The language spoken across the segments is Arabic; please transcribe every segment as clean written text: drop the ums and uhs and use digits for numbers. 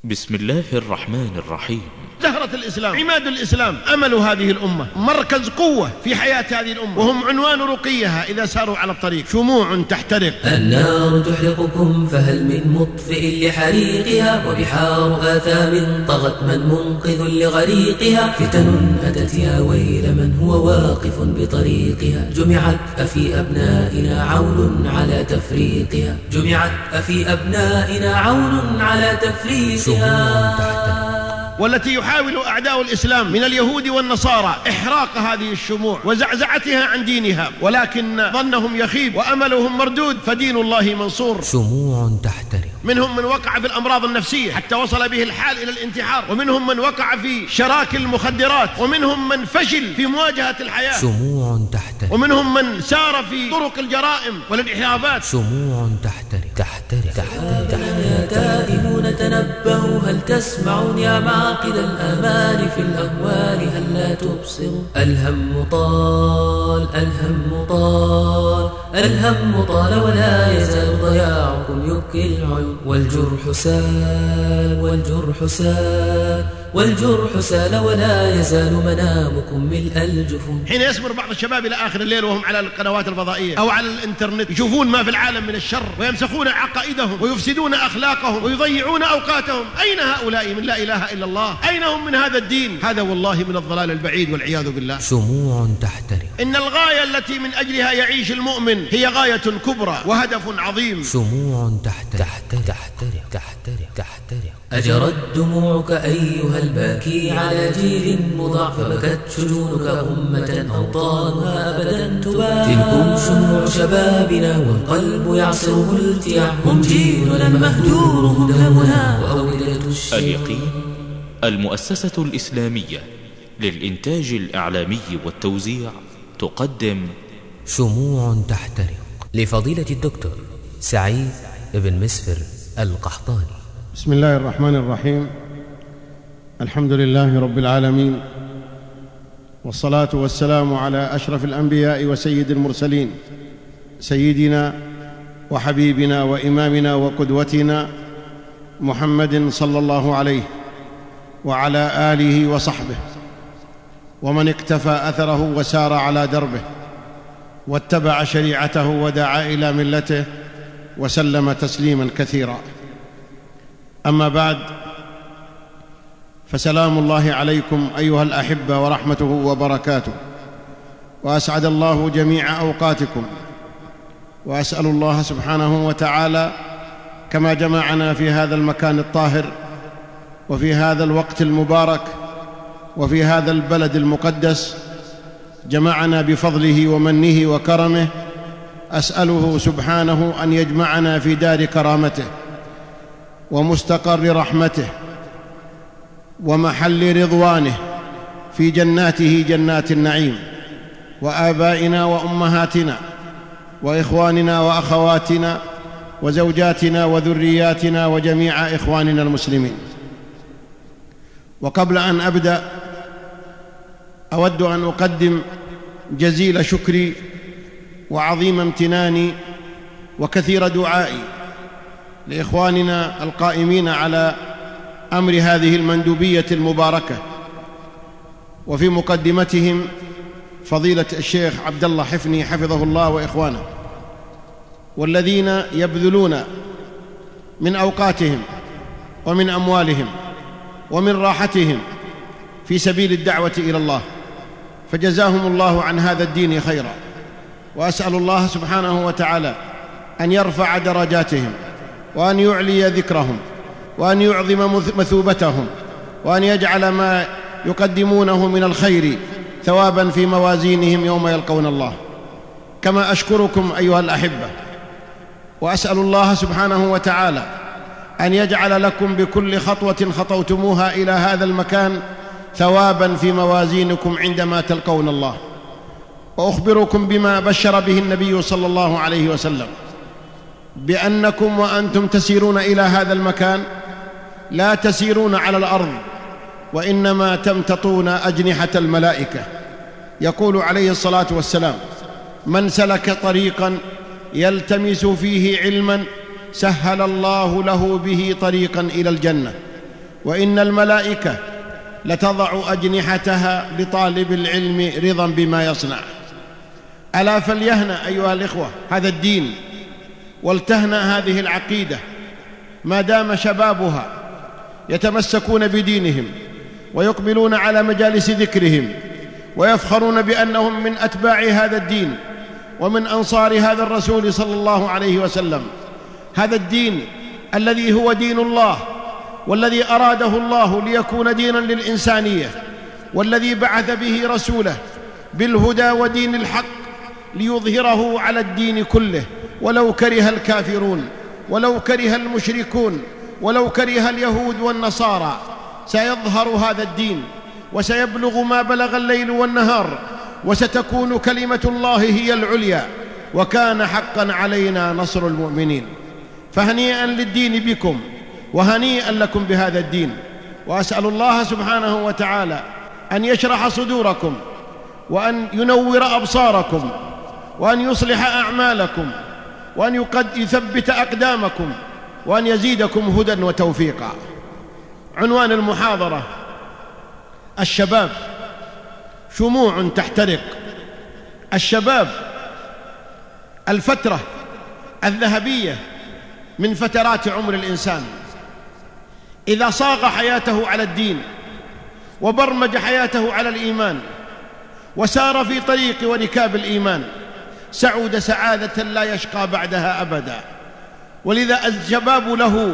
بسم الله الرحمن الرحيم. زهرة الإسلام، عماد الإسلام، أمل هذه الأمة، مركز قوة في حياة هذه الأمة، وهم عنوان رقيها إذا ساروا على الطريق. شموع تحترق، النار تحرقكم فهل من مطفئ لحريقها، وبحار آثام طغت من منقذ لغريقها، فتن أتت يا ويل من هو واقف بطريقها، جمعت أفي أبنائنا عون على تفريقها، جمعت أفي أبنائنا عون على تفريقها، والتي يحاول أعداء الإسلام من اليهود والنصارى إحراق هذه الشموع وزعزعتها عن دينها، ولكن ظنهم يخيب وأملهم مردود، فدين الله منصور. شموع تحترق، منهم من وقع في الأمراض النفسية حتى وصل به الحال إلى الانتحار، ومنهم من وقع في شراك المخدرات، ومنهم من فشل في مواجهة الحياة. شموع تحترق، ومنهم من سار في طرق الجرائم والانحرافات. شموع تحترق تحترق تحترق. يا تائهون تنبهوا، هل تسمعون يا معقد الآمال في الأهوال، هل لا تبصروا؟ الهم طال الهم طال الهم طال، ولا يزال ضياعكم يبكي العيون، والجرح سال والجرح سال والجرح سال، ولا يزال منامكم ملء الجفون. حين يسمر بعض الشباب إلى آخر الليل وهم على القنوات الفضائية أو على الإنترنت يشوفون ما في العالم من الشر، ويمسخون عقائدهم ويفسدون أخلاقهم ويضيعون أوقاتهم، أين هؤلاء من لا إله إلا الله؟ أين هم من هذا الدين؟ هذا والله من الضلال البعيد والعياذ بالله. شموع تحترق، إن الغاية التي من أجلها يعيش المؤمن هي غاية كبرى وهدف عظيم. شموع تحترق تحترق تحترق تحترق. أجرت دموعك أيها الباكي على جيل مضاع، فبكت شجونك أمة أوطانها أبدا تباع، تلكم شموع شبابنا والقلب يعصره التياع، هم جيلنا المهجور هم دمنا وأولدة اليقين، المؤسسة الإسلامية للإنتاج الإعلامي والتوزيع تقدم شموع تحترق لفضيلة الدكتور سعيد بن مسفر القحطاني. بسم الله الرحمن الرحيم. الحمد لله رب العالمين، والصلاة والسلام على أشرف الأنبياء وسيد المرسلين، سيدنا وحبيبنا وإمامنا وقدوتنا محمد صلى الله عليه وعلى آله وصحبه، ومن اقتفى أثره وسار على دربه واتبع شريعته ودعا إلى ملته وسلم تسليما كثيرا. أما بعد، فسلام الله عليكم أيها الأحبة ورحمته وبركاته، وأسعد الله جميع أوقاتكم، وأسأل الله سبحانه وتعالى كما جمعنا في هذا المكان الطاهر وفي هذا الوقت المبارك وفي هذا البلد المقدس، جمعنا بفضله ومنه وكرمه، أسأله سبحانه أن يجمعنا في دار كرامته ومستقر رحمته ومحل رضوانه في جناته جنات النعيم، وآبائنا وأمهاتنا وإخواننا وأخواتنا وزوجاتنا وذرياتنا وجميع إخواننا المسلمين. وقبل أن أبدأ، أود أن أقدم جزيل شكري وعظيم امتناني وكثير دعائي لإخواننا القائمين على أمر هذه المندوبية المباركة، وفي مقدمتهم فضيلة الشيخ عبد الله حفني حفظه الله وإخوانه، والذين يبذلون من أوقاتهم ومن أموالهم ومن راحتهم في سبيل الدعوة إلى الله، فجزاهم الله عن هذا الدين خيرا. وأسأل الله سبحانه وتعالى أن يرفع درجاتهم وأن يعلي ذكرهم وأن يعظم مثوبتهم، وأن يجعل ما يقدمونه من الخير ثوابا في موازينهم يوم يلقون الله. كما أشكركم أيها الأحبة، وأسأل الله سبحانه وتعالى أن يجعل لكم بكل خطوة خطوتموها إلى هذا المكان ثوابا في موازينكم عندما تلقون الله. وأخبركم بما بشر به النبي صلى الله عليه وسلم، بأنكم وأنتم تسيرون إلى هذا المكان لا تسيرون على الأرض، وإنما تمتطون أجنحة الملائكة. يقول عليه الصلاة والسلام: من سلك طريقا يلتمس فيه علما سهل الله له به طريقا إلى الجنة. وإن الملائكة لتضع أجنحتها لطالب العلم رضا بما يصنع. ألا فليهنأ أيها الإخوة هذا الدين، ولتهنأ هذه العقيدة ما دام شبابها يتمسكون بدينهم ويقبلون على مجالس ذكرهم ويفخرون بأنهم من أتباع هذا الدين ومن أنصار هذا الرسول صلى الله عليه وسلم. هذا الدين الذي هو دين الله، والذي أراده الله ليكون دينا للإنسانية، والذي بعث به رسوله بالهدى ودين الحق ليظهره على الدين كله، ولو كره الكافرون، ولو كره المشركون، ولو كره اليهود والنصارى. سيظهر هذا الدين وسيبلغ ما بلغ الليل والنهار، وستكون كلمة الله هي العليا، وكان حقا علينا نصر المؤمنين. فهنيئا للدين بكم، وهنيئا لكم بهذا الدين. وأسأل الله سبحانه وتعالى أن يشرح صدوركم، وأن ينور أبصاركم، وأن يصلح أعمالكم، وأن يثبت أقدامكم، وأن يزيدكم هدى وتوفيقا. عنوان المحاضرة: الشباب شموع تحترق. الشباب الفترة الذهبية من فترات عمر الإنسان، إذا صاغ حياته على الدين وبرمج حياته على الإيمان وسار في طريق وركاب الإيمان سعود سعادة لا يشقى بعدها أبدا. ولذا الشباب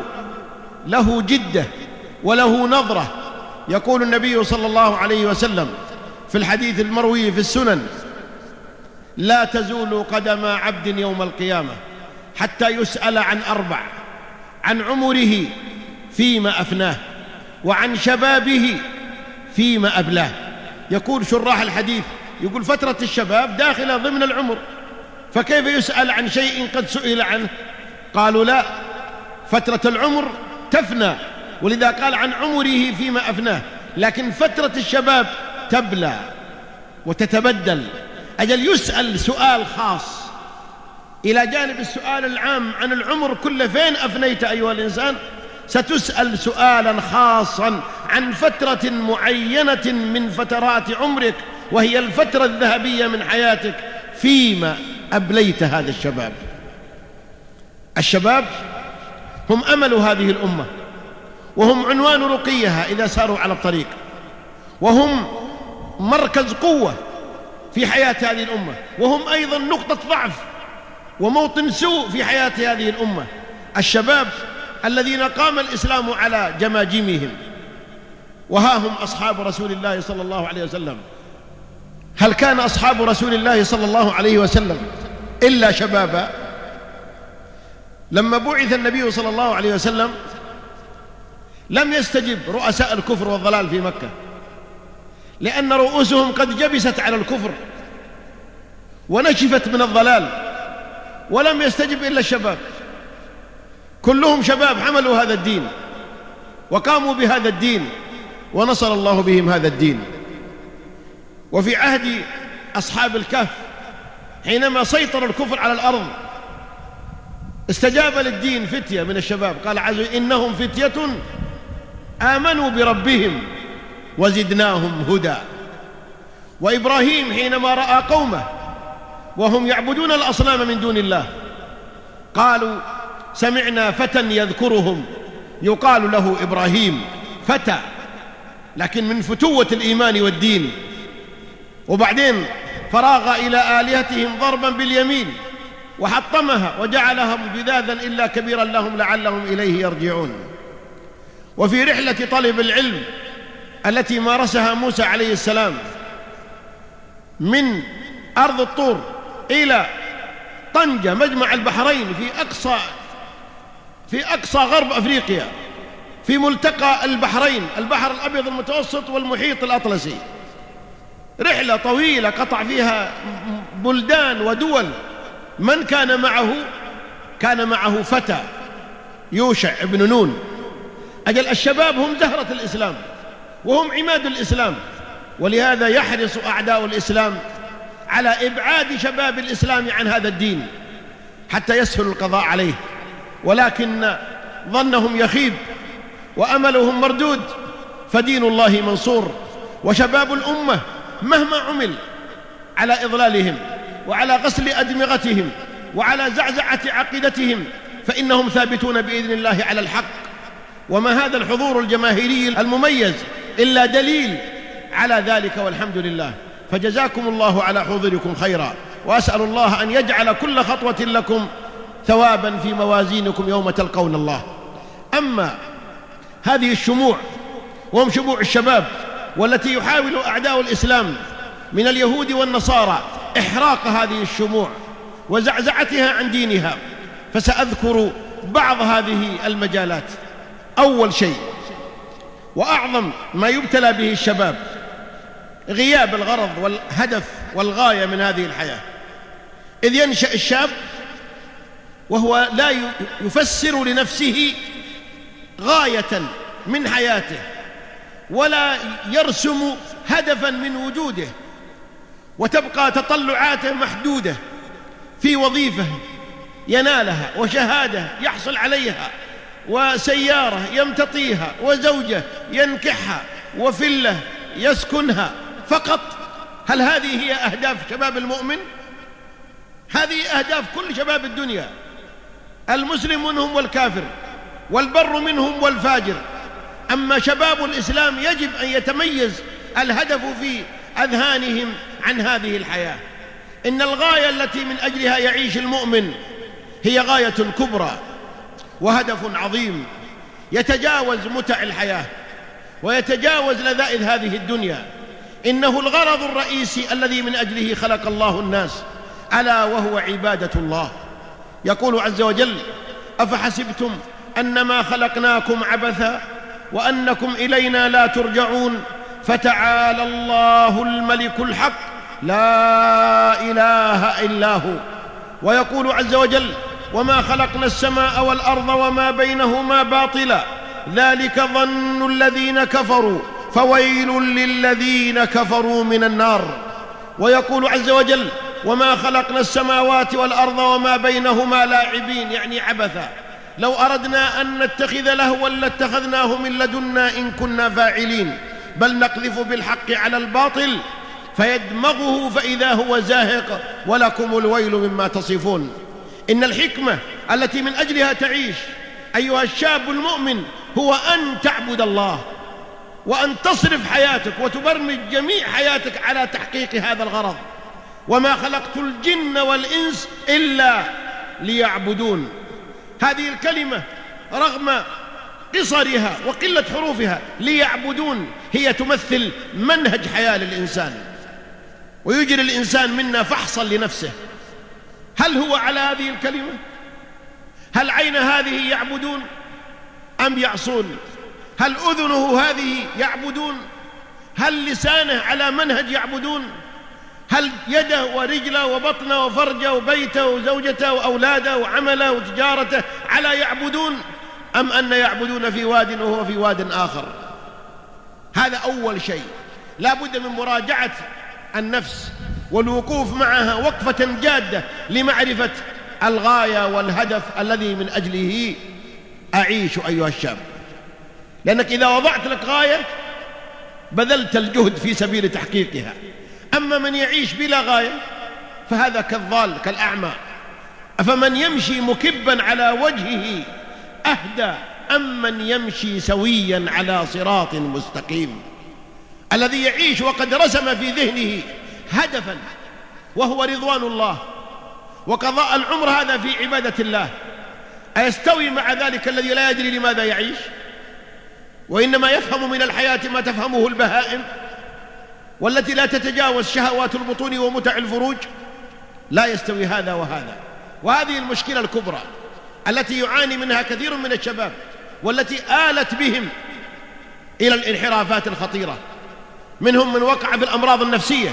له جدة وله نظرة. يقول النبي صلى الله عليه وسلم في الحديث المروي في السنن: لا تزول قدم عبد يوم القيامة حتى يسأل عن 4: عن عمره فيما أفناه، وعن شبابه فيما أبلاه. يقول شراح الحديث، يقول فترة الشباب داخلة ضمن العمر، فكيف يسأل عن شيء قد سئل عنه؟ قالوا لا، فترة العمر تفنى، ولذا قال عن عمره فيما أفناه. لكن فترة الشباب تبلى وتتبدل. أجل يسأل سؤال خاص إلى جانب السؤال العام عن العمر كله: فين أفنيت أيها الإنسان؟ ستسأل سؤالا خاصا عن فترة معينة من فترات عمرك، وهي الفترة الذهبية من حياتك، فيما أبليت هذا الشباب. الشباب هم أمل هذه الأمة، وهم عنوان رقيها إذا ساروا على الطريق، وهم مركز قوة في حياة هذه الأمة، وهم أيضا نقطة ضعف وموطن سوء في حياة هذه الأمة. الشباب الذين قام الإسلام على جماجمهم، وها هم أصحاب رسول الله صلى الله عليه وسلم. هل كان أصحاب رسول الله صلى الله عليه وسلم إلا شبابا؟ لما بعث النبي صلى الله عليه وسلم لم يستجب رؤساء الكفر والضلال في مكة، لأن رؤوسهم قد جبست على الكفر ونشفت من الضلال، ولم يستجب إلا الشباب. كلهم شباب حملوا هذا الدين وقاموا بهذا الدين، ونصر الله بهم هذا الدين. وفي عهد أصحاب الكهف حينما سيطر الكفر على الأرض استجاب للدين فتية من الشباب، قال عز وجل: إنهم فتية آمنوا بربهم وزدناهم هدى. وإبراهيم حينما رأى قومه وهم يعبدون الأصنام من دون الله قالوا: سمعنا فتى يذكرهم يقال له إبراهيم. فتى، لكن من فتوة الإيمان والدين. وبعدين فراغ إلى آلهتهم ضربا باليمين وحطمها وجعلهم جذاذا إلا كبيرا لهم لعلهم إليه يرجعون. وفي رحلة طلب العلم التي مارسها موسى عليه السلام من أرض الطور إلى طنجة مجمع البحرين في أقصى غرب أفريقيا، في ملتقى البحرين، البحر الأبيض المتوسط والمحيط الأطلسي، رحلة طويلة قطع فيها بلدان ودول. من كان معه؟ كان معه فتى يوشع ابن نون. أجل الشباب هم زهرة الإسلام وهم عماد الإسلام، ولهذا يحرص أعداء الإسلام على إبعاد شباب الإسلام عن هذا الدين حتى يسهل القضاء عليه، ولكن ظنهم يخيب وأملهم مردود، فدين الله منصور. وشباب الأمة مهما عمل على إضلالهم وعلى غسل أدمغتهم وعلى زعزعة عقيدتهم فإنهم ثابتون بإذن الله على الحق. وما هذا الحضور الجماهيري المميز إلا دليل على ذلك، والحمد لله. فجزاكم الله على حضوركم خيرا، وأسأل الله أن يجعل كل خطوة لكم ثوابا في موازينكم يوم تلقون الله. أما هذه الشموع، وهم شموع الشباب، والتي يحاول أعداء الإسلام من اليهود والنصارى إحراق هذه الشموع وزعزعتها عن دينها، فسأذكر بعض هذه المجالات. أول شيء وأعظم ما يبتلى به الشباب غياب الغرض والهدف والغاية من هذه الحياة، إذ ينشأ الشاب وهو لا يفسر لنفسه غاية من حياته ولا يرسم هدفا من وجوده، وتبقى تطلعاته محدودة في وظيفة ينالها وشهادة يحصل عليها وسيارة يمتطيها وزوجة ينكحها وفلة يسكنها فقط. هل هذه هي أهداف شباب المؤمن؟ هذه أهداف كل شباب الدنيا، المسلم منهم والكافر، والبر منهم والفاجر. أما شباب الإسلام يجب أن يتميز الهدف في أذهانهم عن هذه الحياة. إن الغاية التي من أجلها يعيش المؤمن هي غاية كبرى وهدف عظيم يتجاوز متع الحياة ويتجاوز لذائذ هذه الدنيا. إنه الغرض الرئيسي الذي من أجله خلق الله الناس، ألا وهو عبادة الله. يقول عز وجل: أفحسبتم أنما خلقناكم عبثا وأنكم إلينا لا ترجعون فتعالى الله الملك الحق لا إله إلا هو. ويقول عز وجل: وما خلقنا السماء والأرض وما بينهما باطلا ذلك ظن الذين كفروا فويل للذين كفروا من النار. ويقول عز وجل: وما خلقنا السماوات والأرض وما بينهما لاعبين، يعني عبثا. لو أردنا أن نتخذ لهوا لاتخذناه من لدنا إن كنا فاعلين، بل نقذف بالحق على الباطل فيدمغه فإذا هو زاهق ولكم الويل مما تصفون. إن الحكمة التي من أجلها تعيش أيها الشاب المؤمن هو أن تعبد الله، وأن تصرف حياتك وتبرمج جميع حياتك على تحقيق هذا الغرض. وما خلقت الجن والإنس إلا ليعبدون. هذه الكلمة رغم قصرها وقلة حروفها ليعبدون هي تمثل منهج حياة للإنسان، ويجري الإنسان منا فحصا لنفسه: هل هو على هذه الكلمة؟ هل عين هذه يعبدون أم يعصون؟ هل أذنه هذه يعبدون؟ هل لسانه على منهج يعبدون؟ هل يده ورجله وبطنه وفرجه وبيته وزوجته وأولاده وعمله وتجارته على يعبدون، أم أن يعبدون في واد وهو في واد آخر؟ هذا أول شيء لا بد من مراجعة النفس والوقوف معها وقفة جادة لمعرفة الغاية والهدف الذي من أجله أعيش أيها الشاب. لأنك إذا وضعت لك غاية بذلت الجهد في سبيل تحقيقها. أما من يعيش بلا غاية فهذا كالضال كالأعمى. أفمن يمشي مكبا على وجهه أهدى أم من يمشي سويا على صراط مستقيم؟ الذي يعيش وقد رسم في ذهنه هدفا وهو رضوان الله وقضاء العمر هذا في عبادة الله، أيستوي مع ذلك الذي لا يدري لماذا يعيش وإنما يفهم من الحياة ما تفهمه البهائم والتي لا تتجاوز شهوات البطون ومتع الفروج؟ لا يستوي هذا وهذا. وهذه المشكلة الكبرى التي يعاني منها كثير من الشباب، والتي آلت بهم إلى الانحرافات الخطيرة. منهم من وقع في الأمراض النفسية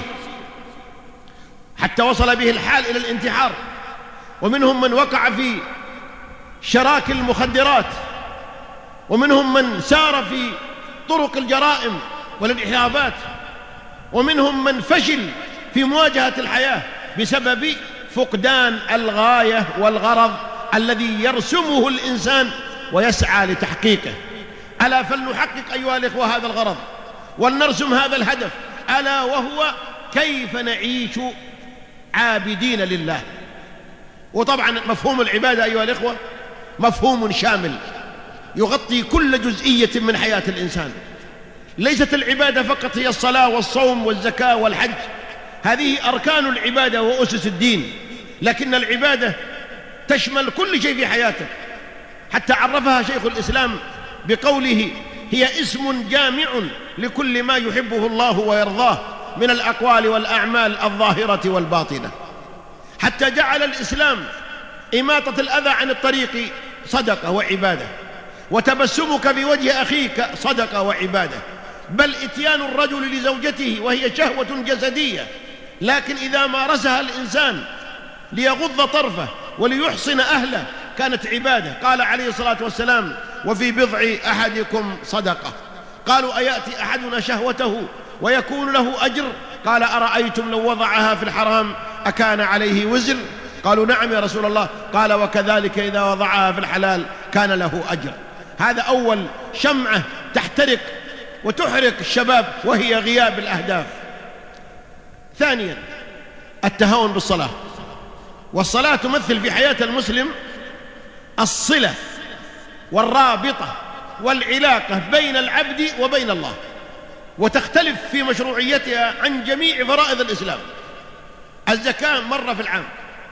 حتى وصل به الحال إلى الانتحار، ومنهم من وقع في شراك المخدرات، ومنهم من سار في طرق الجرائم والانحرافات، ومنهم من فشل في مواجهة الحياة بسبب فقدان الغاية والغرض الذي يرسمه الإنسان ويسعى لتحقيقه. ألا فلنحقق أيها الإخوة هذا الغرض ولنرسم هذا الهدف، ألا وهو كيف نعيش عابدين لله. وطبعا مفهوم العبادة أيها الإخوة مفهوم شامل يغطي كل جزئية من حياة الإنسان. ليست العبادة فقط هي الصلاة والصوم والزكاة والحج، هذه أركان العبادة وأسس الدين، لكن العبادة تشمل كل شيء في حياتك، حتى عرفها شيخ الإسلام بقوله: هي اسم جامع لكل ما يحبه الله ويرضاه من الأقوال والأعمال الظاهرة والباطنة. حتى جعل الإسلام إماطة الأذى عن الطريق صدقة وعبادة، وتبسمك بوجه أخيك صدقة وعبادة، بل إتيان الرجل لزوجته وهي شهوة جسدية، لكن إذا مارسها الإنسان ليغض طرفه وليحصن أهله كانت عبادة. قال عليه الصلاة والسلام: وفي بضع أحدكم صدقة. قالوا: أيأتي أحدنا شهوته ويكون له أجر؟ قال: أرأيتم لو وضعها في الحرام أكان عليه وزر؟ قالوا: نعم يا رسول الله. قال: وكذلك إذا وضعها في الحلال كان له أجر. هذا أول شمعة تحترق وتحرق الشباب وهي غياب الأهداف. ثانيا التهاون بالصلاة، والصلاة تمثل في حياة المسلم الصلة والرابطة والعلاقة بين العبد وبين الله، وتختلف في مشروعيتها عن جميع فرائض الإسلام. الزكاة مرة في العام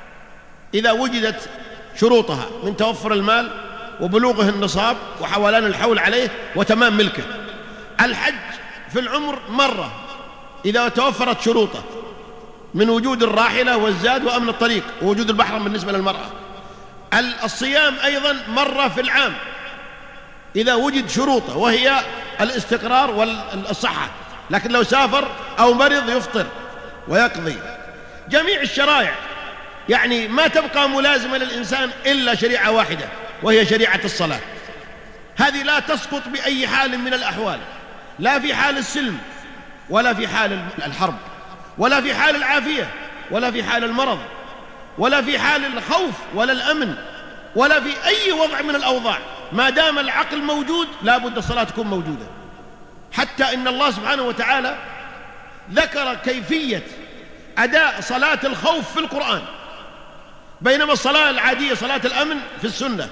إذا وجدت شروطها من توفر المال وبلوغه النصاب وحولان الحول عليه وتمام ملكه. الحج في العمر مرة إذا توفرت شروطه من وجود الراحلة والزاد وأمن الطريق ووجود المحرم بالنسبة للمرأة. الصيام أيضا مرة في العام إذا وجد شروطه وهي الاستقرار والصحة، لكن لو سافر أو مرض يفطر ويقضي. جميع الشرائع يعني ما تبقى ملازمة للإنسان إلا شريعة واحدة وهي شريعة الصلاة. هذه لا تسقط بأي حال من الأحوال، لا في حال السلم ولا في حال الحرب ولا في حال العافية ولا في حال المرض ولا في حال الخوف ولا الأمن ولا في أي وضع من الأوضاع. ما دام العقل موجود لا بد الصلاة تكون موجودة. حتى إن الله سبحانه وتعالى ذكر كيفية أداء صلاة الخوف في القرآن، بينما الصلاة العادية صلاة الأمن في السنة،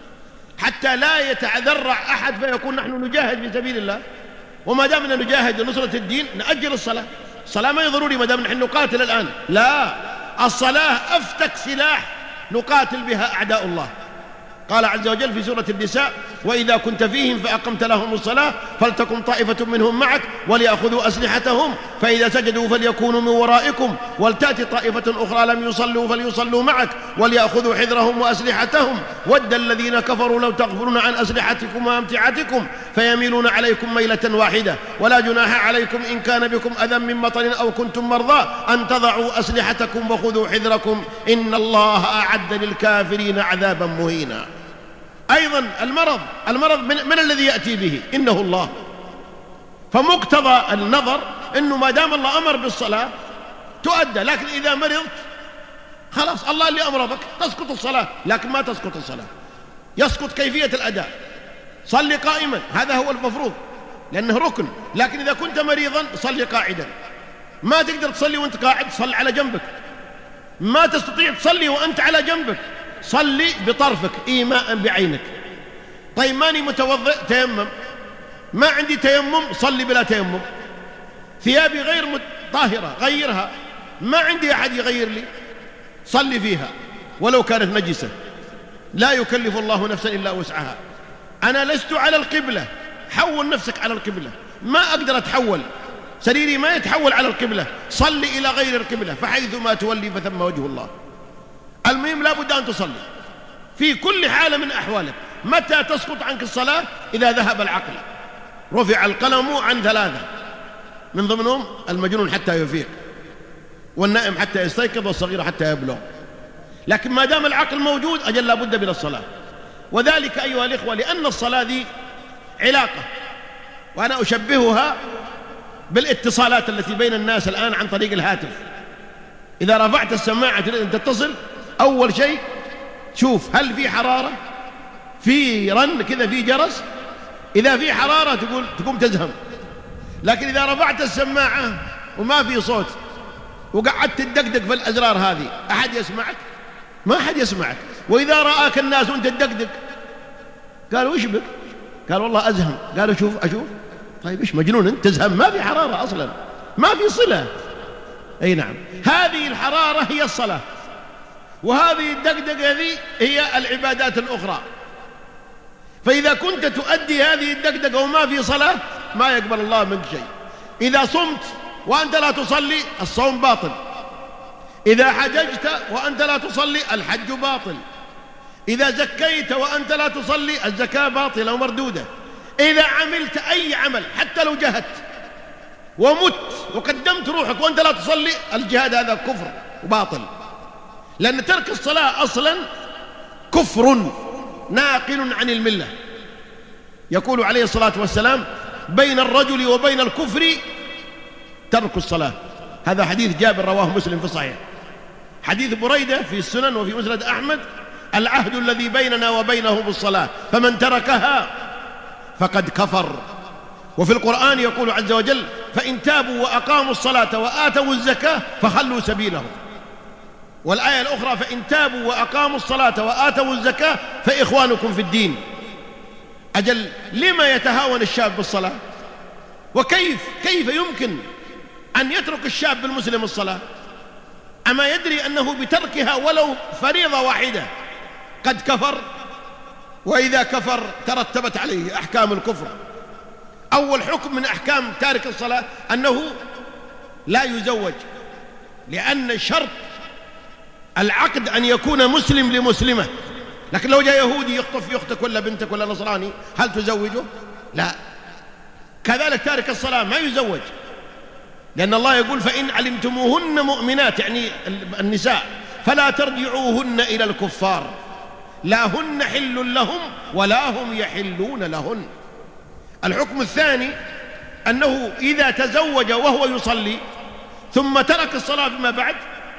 حتى لا يتذرع أحد فيكون نحن نجاهد في سبيل الله، وما دامنا نجاهد لنصرة الدين نأجل الصلاة. الصلاة ما ضروري ما دام نحن نقاتل الآن، لا، الصلاة أفتك سلاح نقاتل بها أعداء الله. قال عز وجل في سورة النساء: وإذا كنت فيهم فأقمت لهم الصلاة فلتكن طائفة منهم معك وليأخذوا أسلحتهم فإذا سجدوا فليكونوا من ورائكم ولتأتي طائفة أخرى لم يصلوا فليصلوا معك وليأخذوا حذرهم وأسلحتهم ود الذين كفروا لو تغفلون عن أسلحتكم وأمتعتكم فيميلون عليكم ميلة واحدة ولا جناح عليكم إن كان بكم أذى من مطر أو كنتم مرضى أن تضعوا أسلحتكم وخذوا حذركم إن الله أعد للكافرين عذابا مهينا. أيضا المرض من الذي يأتي به؟ إنه الله. فمقتضى النظر إنه ما دام الله أمر بالصلاة تؤدى، لكن إذا مرضت خلاص الله اللي أمر بك تسقط الصلاة، لكن ما تسقط الصلاة، يسقط كيفية الأداء. صلي قائما هذا هو المفروض لأنه ركن، لكن إذا كنت مريضا صلي قاعدا. ما تقدر تصلي وأنت قاعد، صل على جنبك. ما تستطيع تصلي وأنت على جنبك، صلي بطرفك إيماء بعينك. طيب ماني متوضئ، تيمم. ما عندي تيمم، صلي بلا تيمم. ثيابي غير طاهرة، غيرها. ما عندي أحد يغير لي، صلي فيها ولو كانت نجسة. لا يكلف الله نفسا إلا وسعها. أنا لست على القبلة، حول نفسك على القبلة. ما أقدر أتحول، سريري ما يتحول على القبلة، صلي إلى غير القبلة فحيث ما تولي فثم وجه الله. المهم لا بد أن تصلي في كل حالة من أحوالك. متى تسقط عنك الصلاة؟ إذا ذهب العقل. رفع القلم عن 3، من ضمنهم المجنون حتى يفيق، والنائم حتى يستيقظ، والصغير حتى يبلغ. لكن ما دام العقل موجود أجل لا بد من الصلاة. وذلك أيها الإخوة لأن الصلاة ذي علاقة، وأنا أشبهها بالاتصالات التي بين الناس الآن عن طريق الهاتف. إذا رفعت السماعة تريد أن تتصل، أول شيء شوف هل في حرارة، في رن كذا، في جرس. إذا في حرارة تقوم تزهم، لكن إذا رفعت السماعة وما في صوت وقعدت تدقدق في الأزرار هذه أحد يسمعك؟ ما أحد يسمعك. وإذا رآك الناس وأنت تدقدق قالوا إيش بك؟ قال والله أزهم. قالوا أشوف. طيب إيش مجنون أنت تزهم؟ ما في حرارة أصلا، ما في صلة. أي نعم، هذه الحرارة هي الصلاة، وهذه الدقدقة هذه هي العبادات الأخرى. فإذا كنت تؤدي هذه الدقدقة وما في صلاة ما يقبل الله منك شيء. إذا صمت وأنت لا تصلي الصوم باطل، إذا حججت وأنت لا تصلي الحج باطل، إذا زكيت وأنت لا تصلي الزكاة باطلة ومردودة، إذا عملت أي عمل حتى لو جهدت ومت وقدمت روحك وأنت لا تصلي الجهاد هذا كفر وباطل، لأن ترك الصلاة أصلا كفر ناقل عن الملة. يقول عليه الصلاة والسلام بين الرجل وبين الكفر ترك الصلاة. هذا حديث جابر رواه مسلم في الصحيح. حديث بريدة في السنن وفي مسند أحمد العهد الذي بيننا وبينه بالصلاة فمن تركها فقد كفر. وفي القرآن يقول عز وجل فإن تابوا وأقاموا الصلاة وآتوا الزكاة فخلوا سبيلهم. والآية الأخرى فإن تابوا وأقاموا الصلاة وآتوا الزكاة فإخوانكم في الدين. أجل لما يتهاون الشاب بالصلاة؟ وكيف يمكن أن يترك الشاب المسلم الصلاة؟ أما يدري أنه بتركها ولو فريضة واحدة قد كفر؟ وإذا كفر ترتبت عليه أحكام الكفر. أول حكم من أحكام تارك الصلاة أنه لا يزوج، لأن شرط العقد أن يكون مسلم لمسلمة. لكن لو جاء يهودي يخطف أختك ولا بنتك ولا نصراني هل تزوجه؟ لا. كذلك تارك الصلاة ما يزوج، لأن الله يقول فإن علمتموهن مؤمنات، يعني النساء، فلا ترجعوهن إلى الكفار لا هن حل لهم ولا هم يحلون لهن. الحكم الثاني أنه إذا تزوج وهو يصلي ثم ترك الصلاة فيما بعد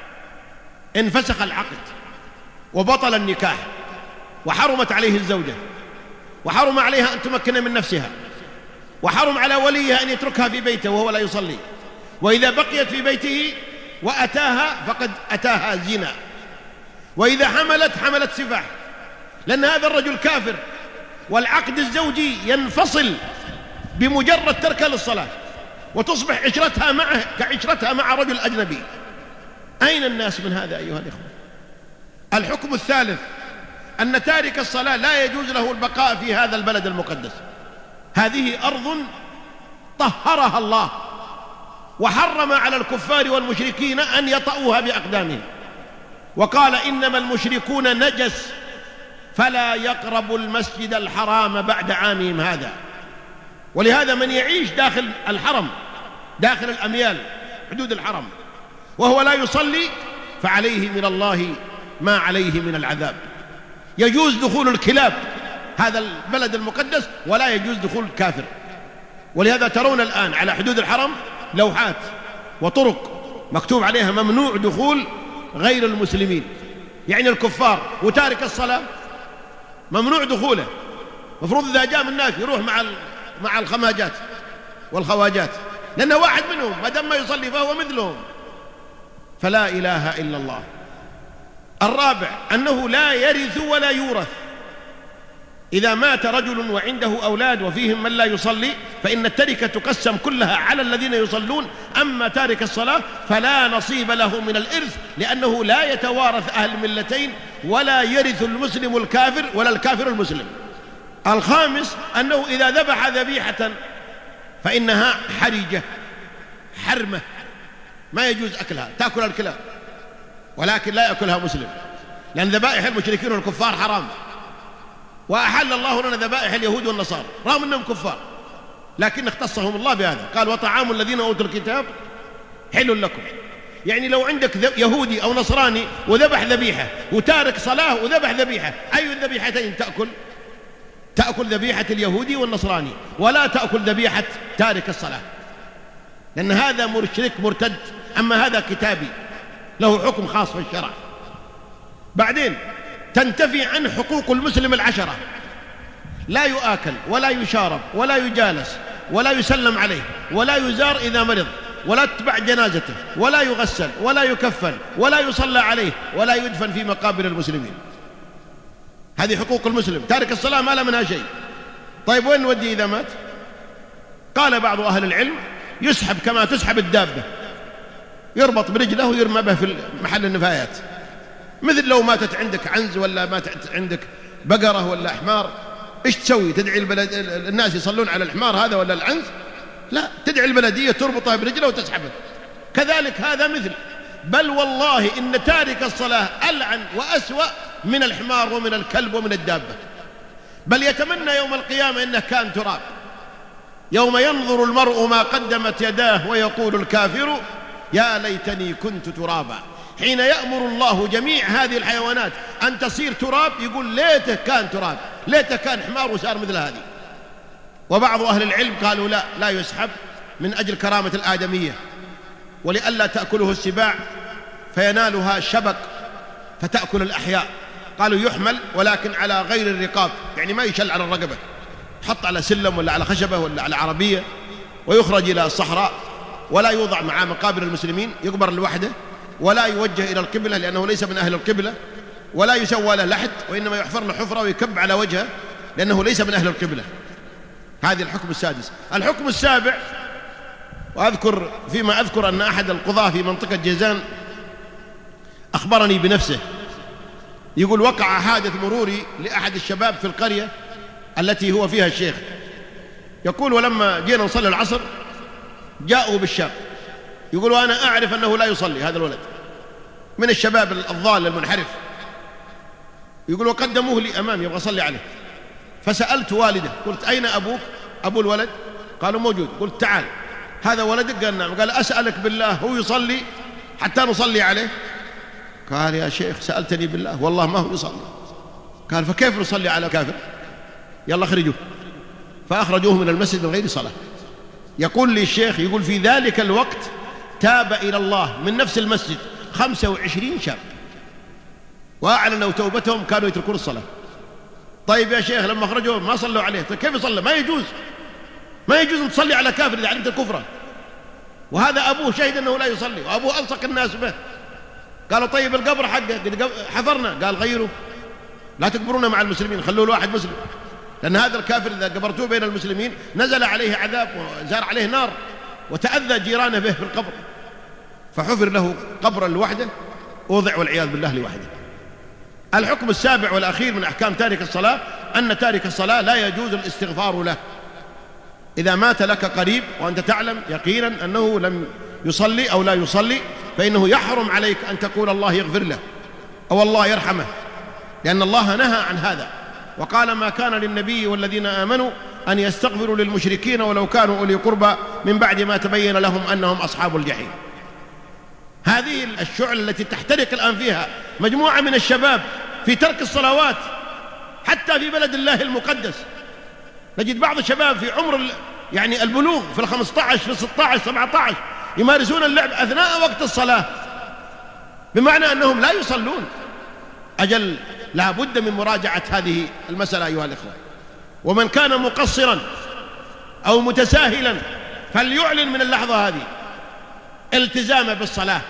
انفسخ العقد وبطل النكاح، وحرمت عليه الزوجة، وحرم عليها أن تمكن من نفسها، وحرم على وليها أن يتركها في بيته وهو لا يصلي. وإذا بقيت في بيته وأتاها فقد أتاها زنا. وإذا حملت سفاح، لأن هذا الرجل كافر، والعقد الزوجي ينفصل بمجرد تركها للصلاة، وتصبح عشرتها معه كعشرتها مع رجل أجنبي. أين الناس من هذا أيها الإخوة؟ الحكم الثالث أن تارك الصلاة لا يجوز له البقاء في هذا البلد المقدس. هذه أرض طهرها الله وحرم على الكفار والمشركين أن يطؤوها بأقدامهم، وقال إنما المشركون نجس فلا يقربوا المسجد الحرام بعد عامهم هذا. ولهذا من يعيش داخل الحرم، داخل الأميال حدود الحرم، وهو لا يصلي فعليه من الله ما عليه من العذاب. يجوز دخول الكلاب هذا البلد المقدس ولا يجوز دخول الكافر. ولهذا ترون الآن على حدود الحرم لوحات وطرق مكتوب عليها ممنوع دخول غير المسلمين، يعني الكفار. وتارك الصلاة ممنوع دخوله. مفروض إذا جاء من الناس يروح مع الخماجات والخواجات، لأنه واحد منهم ما دام ما يصلي فهو مثلهم. فلا إله إلا الله. الرابع أنه لا يرث ولا يورث. إذا مات رجل وعنده أولاد وفيهم من لا يصلي فإن التركة تقسم كلها على الذين يصلون. أما تارك الصلاة فلا نصيب له من الإرث، لأنه لا يتوارث أهل الملتين، ولا يرث المسلم الكافر ولا الكافر المسلم. الخامس أنه إذا ذبح ذبيحة فإنها حرجة حرمة، ما يجوز أكلها، تأكل الكلاب ولكن لا يأكلها مسلم، لأن ذبائح المشركين والكفار حرام. وأحل الله لنا ذبائح اليهود والنصارى رغم أنهم كفار، لكن اختصهم الله بهذا، قال وطعام الذين أوتوا الكتاب حل لكم. يعني لو عندك يهودي أو نصراني وذبح ذبيحة وتارك صلاة وذبح ذبيحة، أي الذبيحتين تأكل؟ تأكل ذبيحة اليهودي والنصراني، ولا تأكل ذبيحة تارك الصلاة، لأن هذا مشرك مرتد. أما هذا كتابي له حكم خاص في الشرع. بعدين تنتفي عن حقوق المسلم العشرة، لا يؤكل ولا يشارب ولا يجالس ولا يسلم عليه ولا يزار إذا مرض ولا تتبع جنازته ولا يغسل ولا يكفن ولا يصلى عليه ولا يدفن في مقابر المسلمين. هذه حقوق المسلم. تارك الصلاة ما له منها شيء. طيب وين نودي إذا مات؟ قال بعض أهل العلم يسحب كما تسحب الدابة، يربط برجله ويرمى به في محل النفايات، مثل لو ماتت عندك عنز ولا ماتت عندك بقرة ولا حمار، إيش تسوي؟ تدعي الناس يصلون على الحمار هذا ولا العنز؟ لا، تدعي البلدية تربطها برجله وتسحبه. كذلك هذا مثل، بل والله إن تارك الصلاة ألعن وأسوأ من الحمار ومن الكلب ومن الدابة، بل يتمنى يوم القيامة إنه كان تراب. يوم ينظر المرء ما قدمت يداه ويقول الكافر يا ليتني كنت ترابا. حين يأمر الله جميع هذه الحيوانات أن تصير تراب يقول ليته كان تراب، ليته كان حمار وصار مثل هذه. وبعض أهل العلم قالوا لا يسحب من أجل كرامة الآدمية، ولئلا تأكله السباع فينالها الشبك فتأكل الأحياء. قالوا يحمل ولكن على غير الرقاب، يعني ما يشل على الرقبة، حط على سلم ولا على خشبة ولا على عربية ويخرج إلى الصحراء، ولا يوضع مع مقابر المسلمين، يقبر لوحده، ولا يوجه إلى القبلة لأنه ليس من أهل القبلة، ولا يسوى له لحد، وإنما يحفر له حفرة ويكب على وجهه لأنه ليس من أهل القبلة. هذه الحكم السادس. الحكم السابع، وأذكر فيما أذكر أن أحد القضاة في منطقة جيزان أخبرني بنفسه، يقول وقع حادث مروري لأحد الشباب في القرية التي هو فيها الشيخ. يقول ولما جينا نصلي العصر جاءوا بالشاب، يقول وأنا أعرف أنه لا يصلي هذا الولد من الشباب الضال المنحرف، يقول وقدموه لي أمامي يبغى أصلي عليه، فسألت والده قلت أين أبوك أبو الولد؟ قالوا موجود. قلت تعال هذا ولدك؟ قال نعم. قال أسألك بالله هو يصلي حتى نصلي عليه؟ قال يا شيخ سألتني بالله والله ما هو يصلي. قال فكيف نصلي على كافر؟ يلا اخرجوه. فأخرجوه من المسجد من غير صلاة. يقول لي الشيخ، يقول في ذلك الوقت تاب إلى الله من نفس المسجد 25 شاب وأعلنوا توبتهم، كانوا يتركون الصلاة. طيب يا شيخ لما أخرجوه ما صلوا عليه، طيب كيف يصلى؟ ما يجوز أن تصلي على كافر إذا علمت الكفرة، وهذا أبوه شهد أنه لا يصلي وأبوه ألصق الناس به. قالوا طيب القبر حقه حفرنا، قال غيره، لا تقبرونا مع المسلمين، خلوا له واحد مسلم، لأن هذا الكافر إذا قبرتوه بين المسلمين نزل عليه عذاب وزار عليه نار وتأذى جيرانه به في القبر. فحفر له قبرا لوحده، وضع والعياذ بالله لوحده. الحكم السابع والأخير من أحكام تارك الصلاة أن تارك الصلاة لا يجوز الاستغفار له. إذا مات لك قريب وأنت تعلم يقينا أنه لم يصلي أو لا يصلي، فإنه يحرم عليك أن تقول الله يغفر له أو الله يرحمه، لأن الله نهى عن هذا وقال ما كان للنبي والذين آمنوا أن يستغفروا للمشركين ولو كانوا أولي قربى من بعد ما تبين لهم أنهم أصحاب الجحيم. هذه الشعلة التي تحترق الآن فيها مجموعة من الشباب في ترك الصلوات حتى في بلد الله المقدس. نجد بعض الشباب في عمر يعني البلوغ في 15 في 16 17 يمارسون اللعب أثناء وقت الصلاة، بمعنى أنهم لا يصلون. أجل لا بد من مراجعة هذه المسألة أيها الإخوة. ومن كان مقصرا أو متساهلا فليعلن من اللحظة هذه التزامه بالصلاة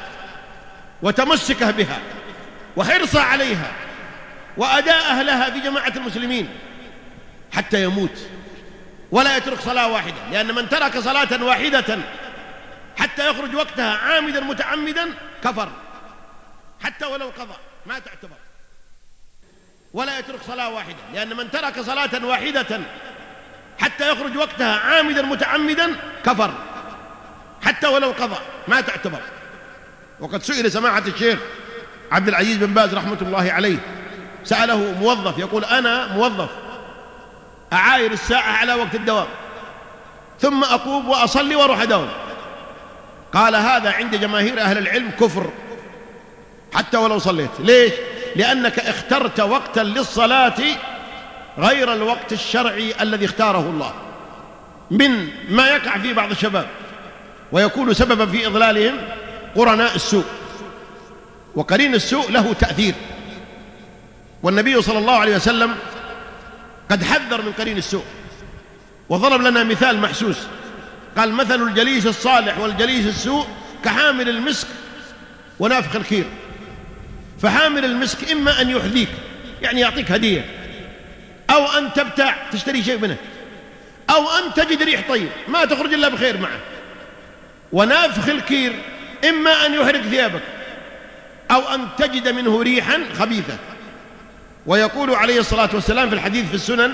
وتمسكه بها وحرصه عليها وأداءه لها في جماعة المسلمين حتى يموت، ولا يترك صلاة واحدة، لأن من ترك صلاة واحدة حتى يخرج وقتها عامدا متعمدا كفر، حتى ولو قضى ما تعتبر. ولا يترك صلاة واحدة، لأن من ترك صلاة واحدة حتى يخرج وقتها عامدا متعمدا كفر، حتى ولو قضى ما تعتبر. وقد سئل سماحة الشيخ عبد العزيز بن باز رحمة الله عليه، سأله موظف يقول أنا موظف أعاير الساعة على وقت الدوام ثم أقوم وأصلي وأروح أداوم. قال هذا عند جماهير أهل العلم كفر حتى ولو صليت. ليش؟ لأنك اخترت وقتا للصلاة غير الوقت الشرعي الذي اختاره الله، من ما يقع فيه بعض الشباب ويكون سببا في إضلالهم قرناء السوء، وقرين السوء له تأثير. والنبي صلى الله عليه وسلم قد حذر من قرين السوء وضرب لنا مثال محسوس، قال مثل الجليس الصالح والجليس السوء كحامل المسك ونافخ الكير. فحامل المسك إما أن يحذيك، يعني يعطيك هدية، أو أن تبتاع تشتري شيء منه، أو أن تجد ريح طيب ما تخرج إلا بخير معه. ونافخ الكير إما أن يحرق ثيابك أو أن تجد منه ريحا خبيثة. ويقول عليه الصلاة والسلام في الحديث في السنن: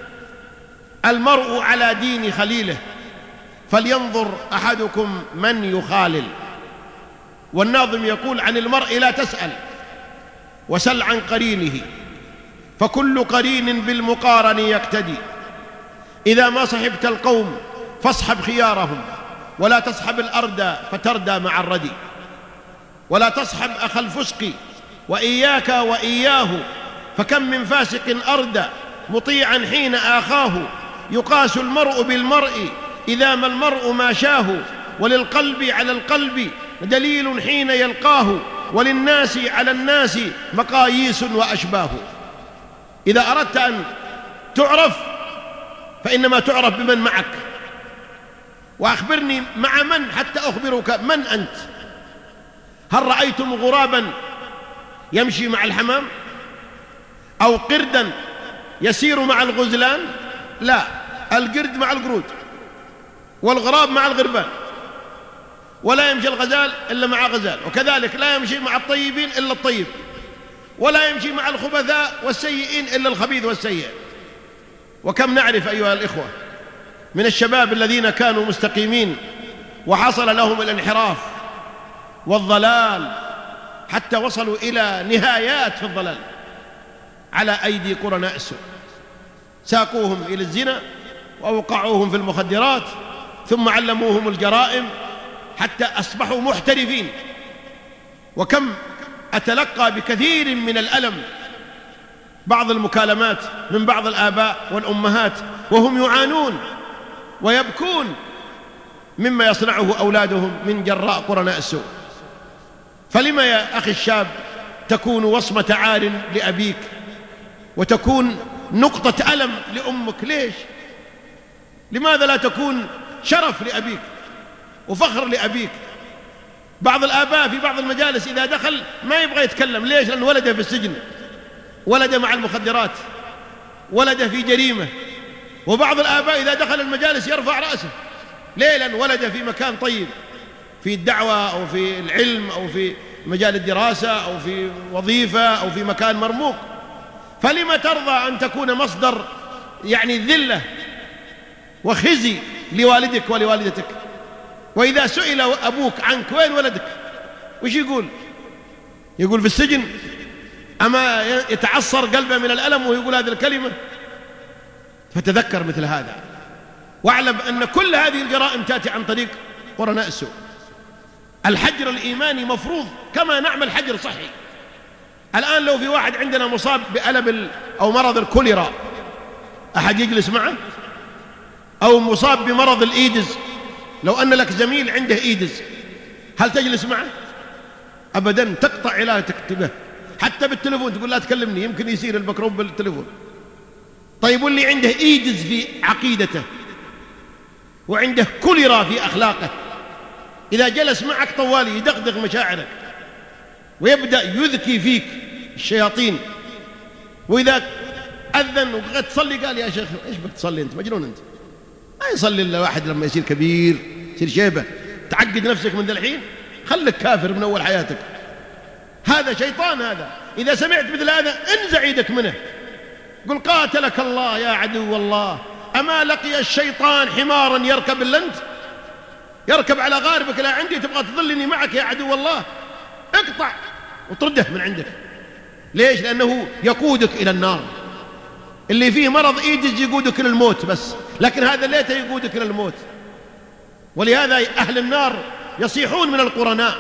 المرء على دين خليله فلينظر أحدكم من يخالل. والناظم يقول: عن المرء لا تسأل وسل عن قرينه، فكل قرين بالمقارن يقتدي. إذا ما صحبت القوم فاصحب خيارهم، ولا تصحب الأردى فتردى مع الردي. ولا تصحب أخ الفسق وإياك وإياه، فكم من فاسق أردى مطيعا حين آخاه. يقاس المرء بالمرء إذا ما المرء ما شاه، وللقلب على القلب دليل حين يلقاه، وللناس على الناس مقاييس وأشباه. إذا أردت أن تعرف فإنما تعرف بمن معك. وأخبرني مع من حتى أخبرك من أنت. هل رأيتم غرابا يمشي مع الحمام، أو قردا يسير مع الغزلان؟ لا، القرد مع القرود، والغراب مع الغربان. ولا يمشي الغزال إلا مع غزال، وكذلك لا يمشي مع الطيبين إلا الطيب، ولا يمشي مع الخبثاء والسيئين إلا الخبيث والسيء. وكم نعرف أيها الإخوة من الشباب الذين كانوا مستقيمين وحصل لهم الانحراف والضلال حتى وصلوا إلى نهايات في الضلال على أيدي قرناء السوء. ساقوهم إلى الزنا وأوقعوهم في المخدرات، ثم علموهم الجرائم حتى أصبحوا محترفين. وكم أتلقى بكثير من الألم بعض المكالمات من بعض الآباء والأمهات وهم يعانون ويبكون مما يصنعه أولادهم من جراء قرناء السوء. فلما يا أخي الشاب تكون وصمة عار لأبيك وتكون نقطة ألم لأمك؟ ليش؟ لماذا لا تكون شرف لأبيك وفخر لأبيك؟ بعض الآباء في بعض المجالس إذا دخل ما يبغى يتكلم. ليش؟ لأن ولده في السجن، ولده مع المخدرات، ولده في جريمة. وبعض الآباء إذا دخل المجالس يرفع رأسه. ليه؟ لأن ولده في مكان طيب، في الدعوة أو في العلم أو في مجال الدراسة أو في وظيفة أو في مكان مرموق. فلما ترضى أن تكون مصدر ذلة وخزي لوالدك ولوالدتك؟ وإذا سئل أبوك عنك: وين ولدك؟ وش يقول؟ يقول في السجن. أما يتعصر قلبه من الألم ويقول هذه الكلمة؟ فتذكر مثل هذا، واعلم أن كل هذه الجرائم تأتي عن طريق قرناء السوء. الحجر الإيماني مفروض كما نعمل حجر صحي. الآن لو في واحد عندنا مصاب بألم أو مرض الكوليرا، أحد يجلس معه؟ أو مصاب بمرض الإيدز، لو أن لك زميل عنده إيدز هل تجلس معه؟ أبدا، تقطع علاجتك به. حتى بالتليفون تقول لا تكلمني يمكن يصير الميكروب بالتليفون. طيب واللي عنده إيدز في عقيدته وعنده كوليرا في أخلاقه، إذا جلس معك طوالي يدغدغ مشاعرك ويبدأ يذكي فيك الشياطين. وإذا أذن وقد تصلي قال: يا شيخ إيش بك تصلي أنت؟ مجنون أنت. ما يصلي إلا واحد لما يصير كبير، يصير شيبة. تعقد نفسك من ذا الحين، خلك كافر من أول حياتك. هذا شيطان. هذا إذا سمعت مثل هذا انزع يدك منه، قل: قاتلك الله يا عدو الله. أما لقي الشيطان حمارا يركب إلا أنت؟ يركب على غاربك لا عندي، تبغى تظلني معك يا عدو الله؟ اقطع وطرده من عندك. ليش؟ لأنه يقودك إلى النار. اللي فيه مرض إيدز يقودك إلى الموت بس، لكن هذا ليته يقودك إلى الموت. ولهذا أهل النار يصيحون من القرناء: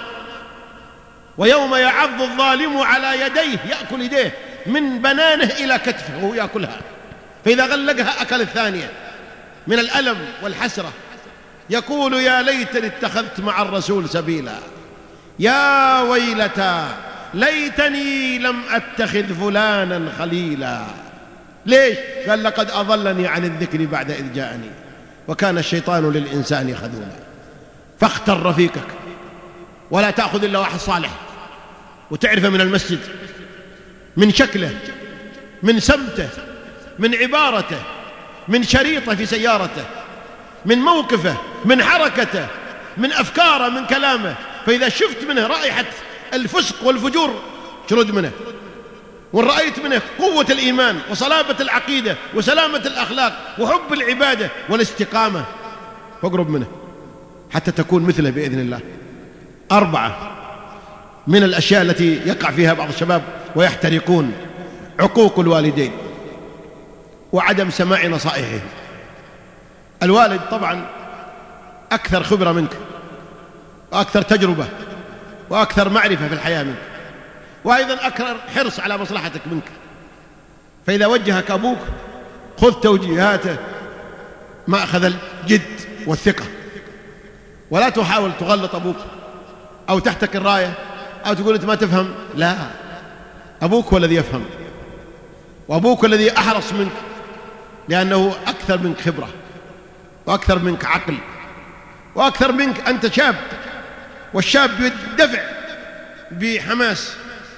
ويوم يعض الظالم على يديه، يأكل يديه من بنانه إلى كتفه وهو يأكلها، فإذا غلقها أكل الثانية من الألم والحسرة. يقول: يا ليتني اتخذت مع الرسول سبيلا، يا ويلتى ليتني لم أتخذ فلانا خليلا. ليش؟ قال لقد أضلني عن الذكر بعد إذ جاءني وكان الشيطان للإنسان خذولا. فاختر رفيقك، ولا تأخذ إلا واحد صالح وتعرفه من المسجد، من شكله، من سمته، من عبارته، من شريطه في سيارته، من موقفه، من حركته، من أفكاره، من كلامه. فإذا شفت منه رائحة الفسق والفجور شرد منه، وإن رأيت منه قوة الإيمان وصلابة العقيدة وسلامة الأخلاق وحب العبادة والاستقامة فاقرب منه حتى تكون مثله بإذن الله. 4 من الأشياء التي يقع فيها بعض الشباب ويحترقون: عقوق الوالدين وعدم سماع نصائحهم. الوالد طبعا أكثر خبرة منك وأكثر تجربة وأكثر معرفة في الحياة منك، وأيضا أكثر حرص على مصلحتك منك. فإذا وجهك أبوك خذ توجيهاته ما أخذ الجد والثقة، ولا تحاول تغلط أبوك أو تحتك الراية أو تقول أنت ما تفهم. لا، أبوك هو الذي يفهم، وأبوك الذي أحرص منك لأنه أكثر منك خبرة وأكثر منك عقل وأكثر منك. أنت شاب، والشاب يدفع بحماس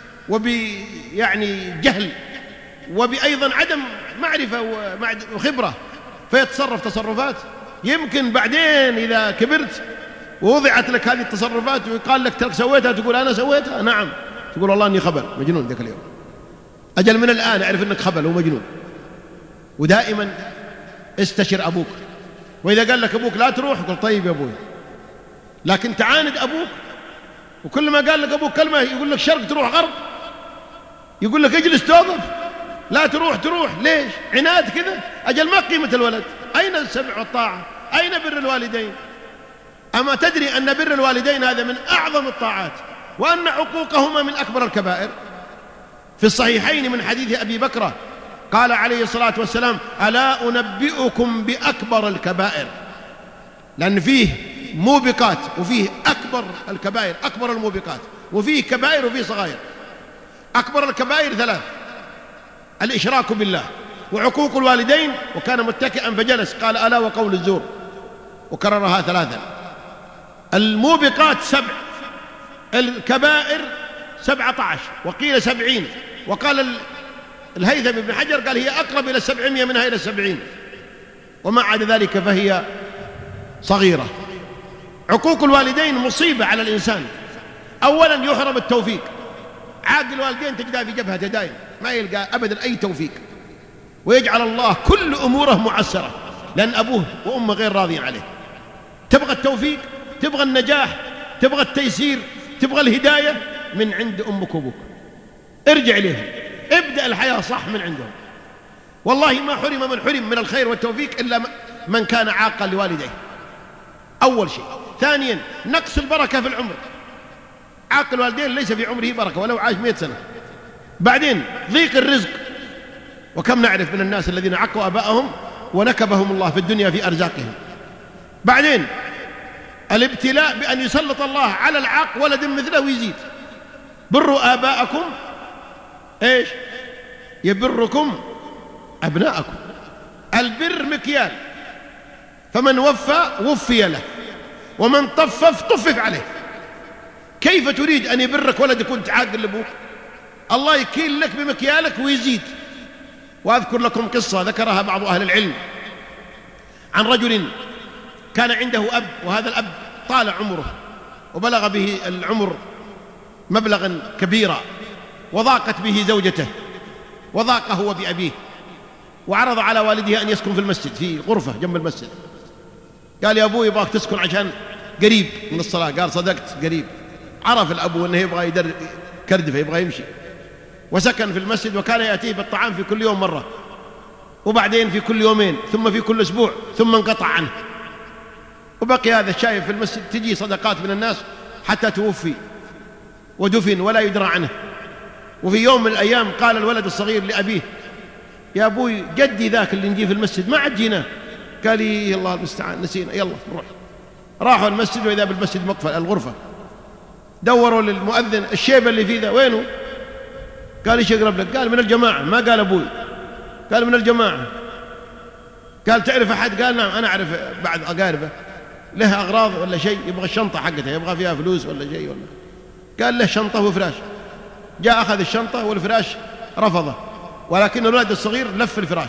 وبيعني جهل وبأيضا عدم معرفة وخبرة، فيتصرف تصرفات يمكن بعدين إذا كبرت ووضعت لك هذه التصرفات ويقال لك ترك سويتها تقول أنا سويتها. نعم، تقول والله أني خبل مجنون ذاك اليوم. أجل من الآن أعرف أنك خبل ومجنون. ودائما استشر أبوك، وإذا قال لك أبوك لا تروح قل طيب يا أبوي، لكن تعاند أبوك، وكل ما قال لك أبوك كلمة يقول لك شرق تروح غرب، يقول لك اجلس توقف لا تروح ليش؟ عناد كذا. أجل ما قيمة الولد؟ أين السمع والطاعة؟ أين بر الوالدين؟ أما تدري أن بر الوالدين هذا من أعظم الطاعات، وأن عقوقهما من أكبر الكبائر؟ في الصحيحين من حديث أبي بكر قال عليه الصلاة والسلام: ألا أنبئكم بأكبر الكبائر؟ لأن فيه موبقات وفيه أكبر الكبائر، أكبر الموبقات، وفيه كبائر وفيه صغائر. أكبر الكبائر 3: الإشراك بالله وعقوق الوالدين، وكان متكئا فجلس قال: ألا وقول الزور، وكررها 3. الموبقات 7، الكبائر 17 وقيل 70، وقال الهيثم بن حجر قال هي أقرب إلى 700 منها إلى 70، وما عدا ذلك فهي صغيرة. عقوق الوالدين مصيبة على الإنسان. أولا يحرم التوفيق، عاقل الوالدين تجدها في جبهة دائم ما يلقى أبدا أي توفيق، ويجعل الله كل أموره معسرة لأن أبوه وأمه غير راضين عليه. تبغى التوفيق، تبغى النجاح، تبغى التيسير، تبغى الهداية، من عند أمك وأبوك، ارجع إليهم، ابدأ الحياة صح من عندهم. والله ما حرم من حرم من الخير والتوفيق إلا من كان عاقا لوالديه، أول شيء. ثانيا نقص البركة في العمر، عاقل الوالدين ليس في عمره بركة ولو عاش 100 سنة. بعدين ضيق الرزق، وكم نعرف من الناس الذين عقوا آباءهم ونكبهم الله في الدنيا في أرزاقهم. بعدين الابتلاء بأن يسلط الله على العاق ولد مثله ويزيد. بروا آباءكم إيش؟ يبركم أبناءكم. البر مكيال، فمن وفي له، ومن طفف عليه. كيف تريد أن يبرك ولدك وأنت عاقل لأبوك؟ الله يكيل لك بمكيالك ويزيد. وأذكر لكم قصة ذكرها بعض أهل العلم عن رجل كان عنده أب، وهذا الأب طال عمره وبلغ به العمر مبلغا كبيرا، وضاقت به زوجته وضاق هو بأبيه، وعرض على والده أن يسكن في المسجد في غرفة جنب المسجد. قال: يا أبوي يبغاك تسكن عشان قريب من الصلاة. قال: صدقت قريب. عرف الأب أنه يبغى كردفه، يبغى يمشي، وسكن في المسجد، وكان يأتيه بالطعام في كل يوم مرة، وبعدين في كل يومين، ثم في كل أسبوع، ثم انقطع عنه. وبقي هذا الشايب في المسجد، تجي صدقات من الناس حتى توفي ودفن ولا يدرى عنه. وفي يوم من الأيام قال الولد الصغير لأبيه: يا أبوي جدي ذاك اللي نجي في المسجد ما عاد جينا. قال: إيه الله المستعان نسينا، يلا نروح. راحوا المسجد، وإذا بالمسجد مقفل الغرفة. دوروا للمؤذن: الشيبة اللي فيه ذا وينه؟ قال: إيش يقرب لك؟ قال: من الجماعة. ما قال أبوي، قال من الجماعة. قال تعرف أحد؟ قال نعم أنا أعرف بعض أقاربه له أغراض ولا شيء، يبغى الشنطة حقتها، يبغى فيها فلوس ولا شيء ولا. قال له شنطة وفراش. جاء أخذ الشنطة والفراش رفضه، ولكن الولد الصغير لف الفراش.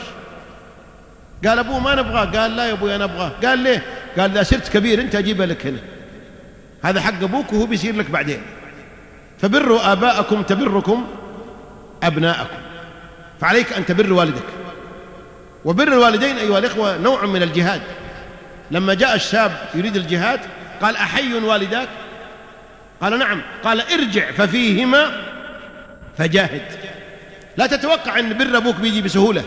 قال أبوه ما نبغاه. قال لا يا أبوي أنا أبغاه. قال ليه؟ قال إذا صرت كبير أنت أجيبه لك هنا، هذا حق أبوك وهو بيصير لك بعدين. فبروا آباءكم تبركم أبناءكم، فعليك أن تبر والدك. وبر الوالدين أيها الإخوة نوع من الجهاد. لما جاء الشاب يريد الجهاد قال أحي والداك؟ قال نعم. قال ارجع ففيهما فجاهد. لا تتوقع أن بر أبوك بيجي بسهولة،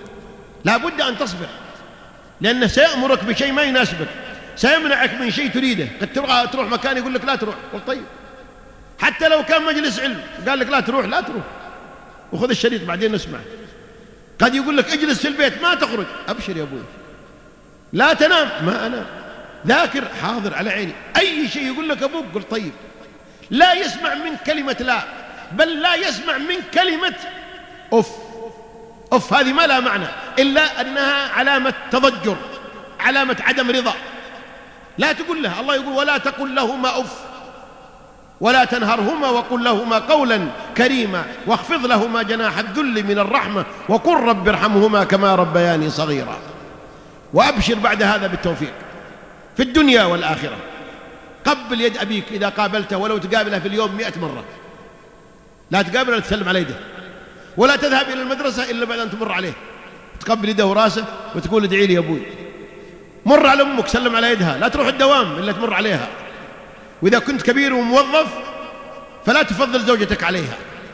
لا بد أن تصبر، لأنه سيأمرك بشيء ما يناسبك، سيمنعك من شيء تريده. قد تروح مكان يقول لك لا تروح، قل طيب. حتى لو كان مجلس علم قال لك لا تروح، لا تروح، وخذ الشريط بعدين نسمع. قد يقول لك اجلس في البيت ما تخرج، أبشر يا أبوي. لا تنام، ما أنام. ذاكر، حاضر على عيني. أي شيء يقول لك أبوك قل طيب. لا يسمع منك كلمة لا، بل لا يسمع منك كلمة أف. أف هذه ما لها معنى إلا أنها علامة تضجر، علامة عدم رضا. لا تقول له، الله يقول ولا تقل لهما أف ولا تنهرهما وقل لهما قولا كريما واخفض لهما جناح الذل من الرحمة وقل رب ارحمهما كما ربياني صغيرا. وأبشر بعد هذا بالتوفيق في الدنيا والآخرة. قبل يد أبيك إذا قابلته، ولو تقابله في اليوم 100 مرة. لا تقابله ولا تسلم على يده، ولا تذهب إلى المدرسة إلا بعد أن تمر عليه، تقبل يده وراسه وتقول ادعي لي يا أبوي. مر على أمك سلم على يدها، لا تروح الدوام إلا تمر عليها. وإذا كنت كبير وموظف فلا تفضل زوجتك عليها،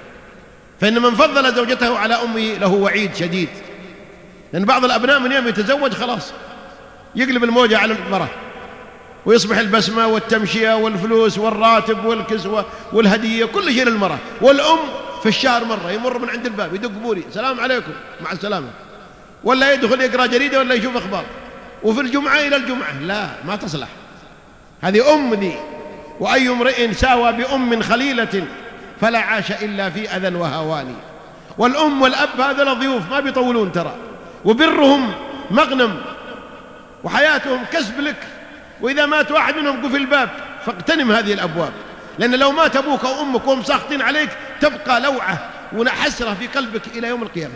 فإن من فضل زوجته على أمه له وعيد شديد. لأن بعض الأبناء من يوم يتزوج خلاص يقلب الموجة على المرأة، ويصبح البسمة والتمشية والفلوس والراتب والكسوة والهدية كل شيء للمرأة. والأم في الشهر مرة يمر من عند الباب يدق بوري سلام عليكم مع السلامة، ولا يدخل يقرأ جريدة ولا يشوف أخبار، وفي الجمعة إلى الجمعة. لا، ما تصلح هذه أم ذي. وأي امرئ ساوى بأم خليلة فلا عاش إلا في أذى وهوان. والأم والأب هذا ضيوف ما بيطولون ترى، وبرهم مغنم وحياتهم كسب لك. وإذا مات واحد منهم قفل الباب، فاغتنم هذه الأبواب، لأن لو مات أبوك أو أمك وهم ساخطين عليك تبقى لوعة وحسرة في قلبك إلى يوم القيامة.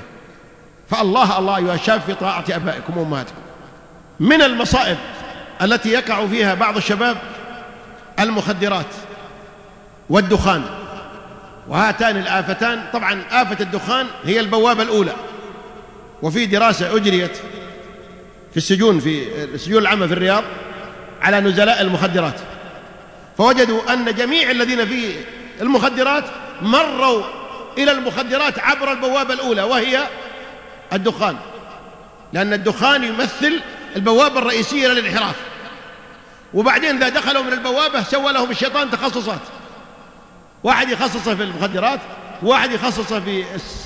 فالله أيها الشباب في طاعة أبائكم وأمهاتكم. من المصائب التي يقع فيها بعض الشباب المخدرات والدخان، وهاتان الآفتان. طبعا آفة الدخان هي البوابة الأولى، وفي دراسة أجريت في السجون العامة في الرياض على نزلاء المخدرات، فوجدوا أن جميع الذين في المخدرات مروا إلى المخدرات عبر البوابة الأولى وهي الدخان، لأن الدخان يمثل البوابة الرئيسية للانحراف. وبعدين إذا دخلوا من البوابة سوى لهم الشيطان تخصصات، واحد يخصصه في المخدرات، واحد يخصصه في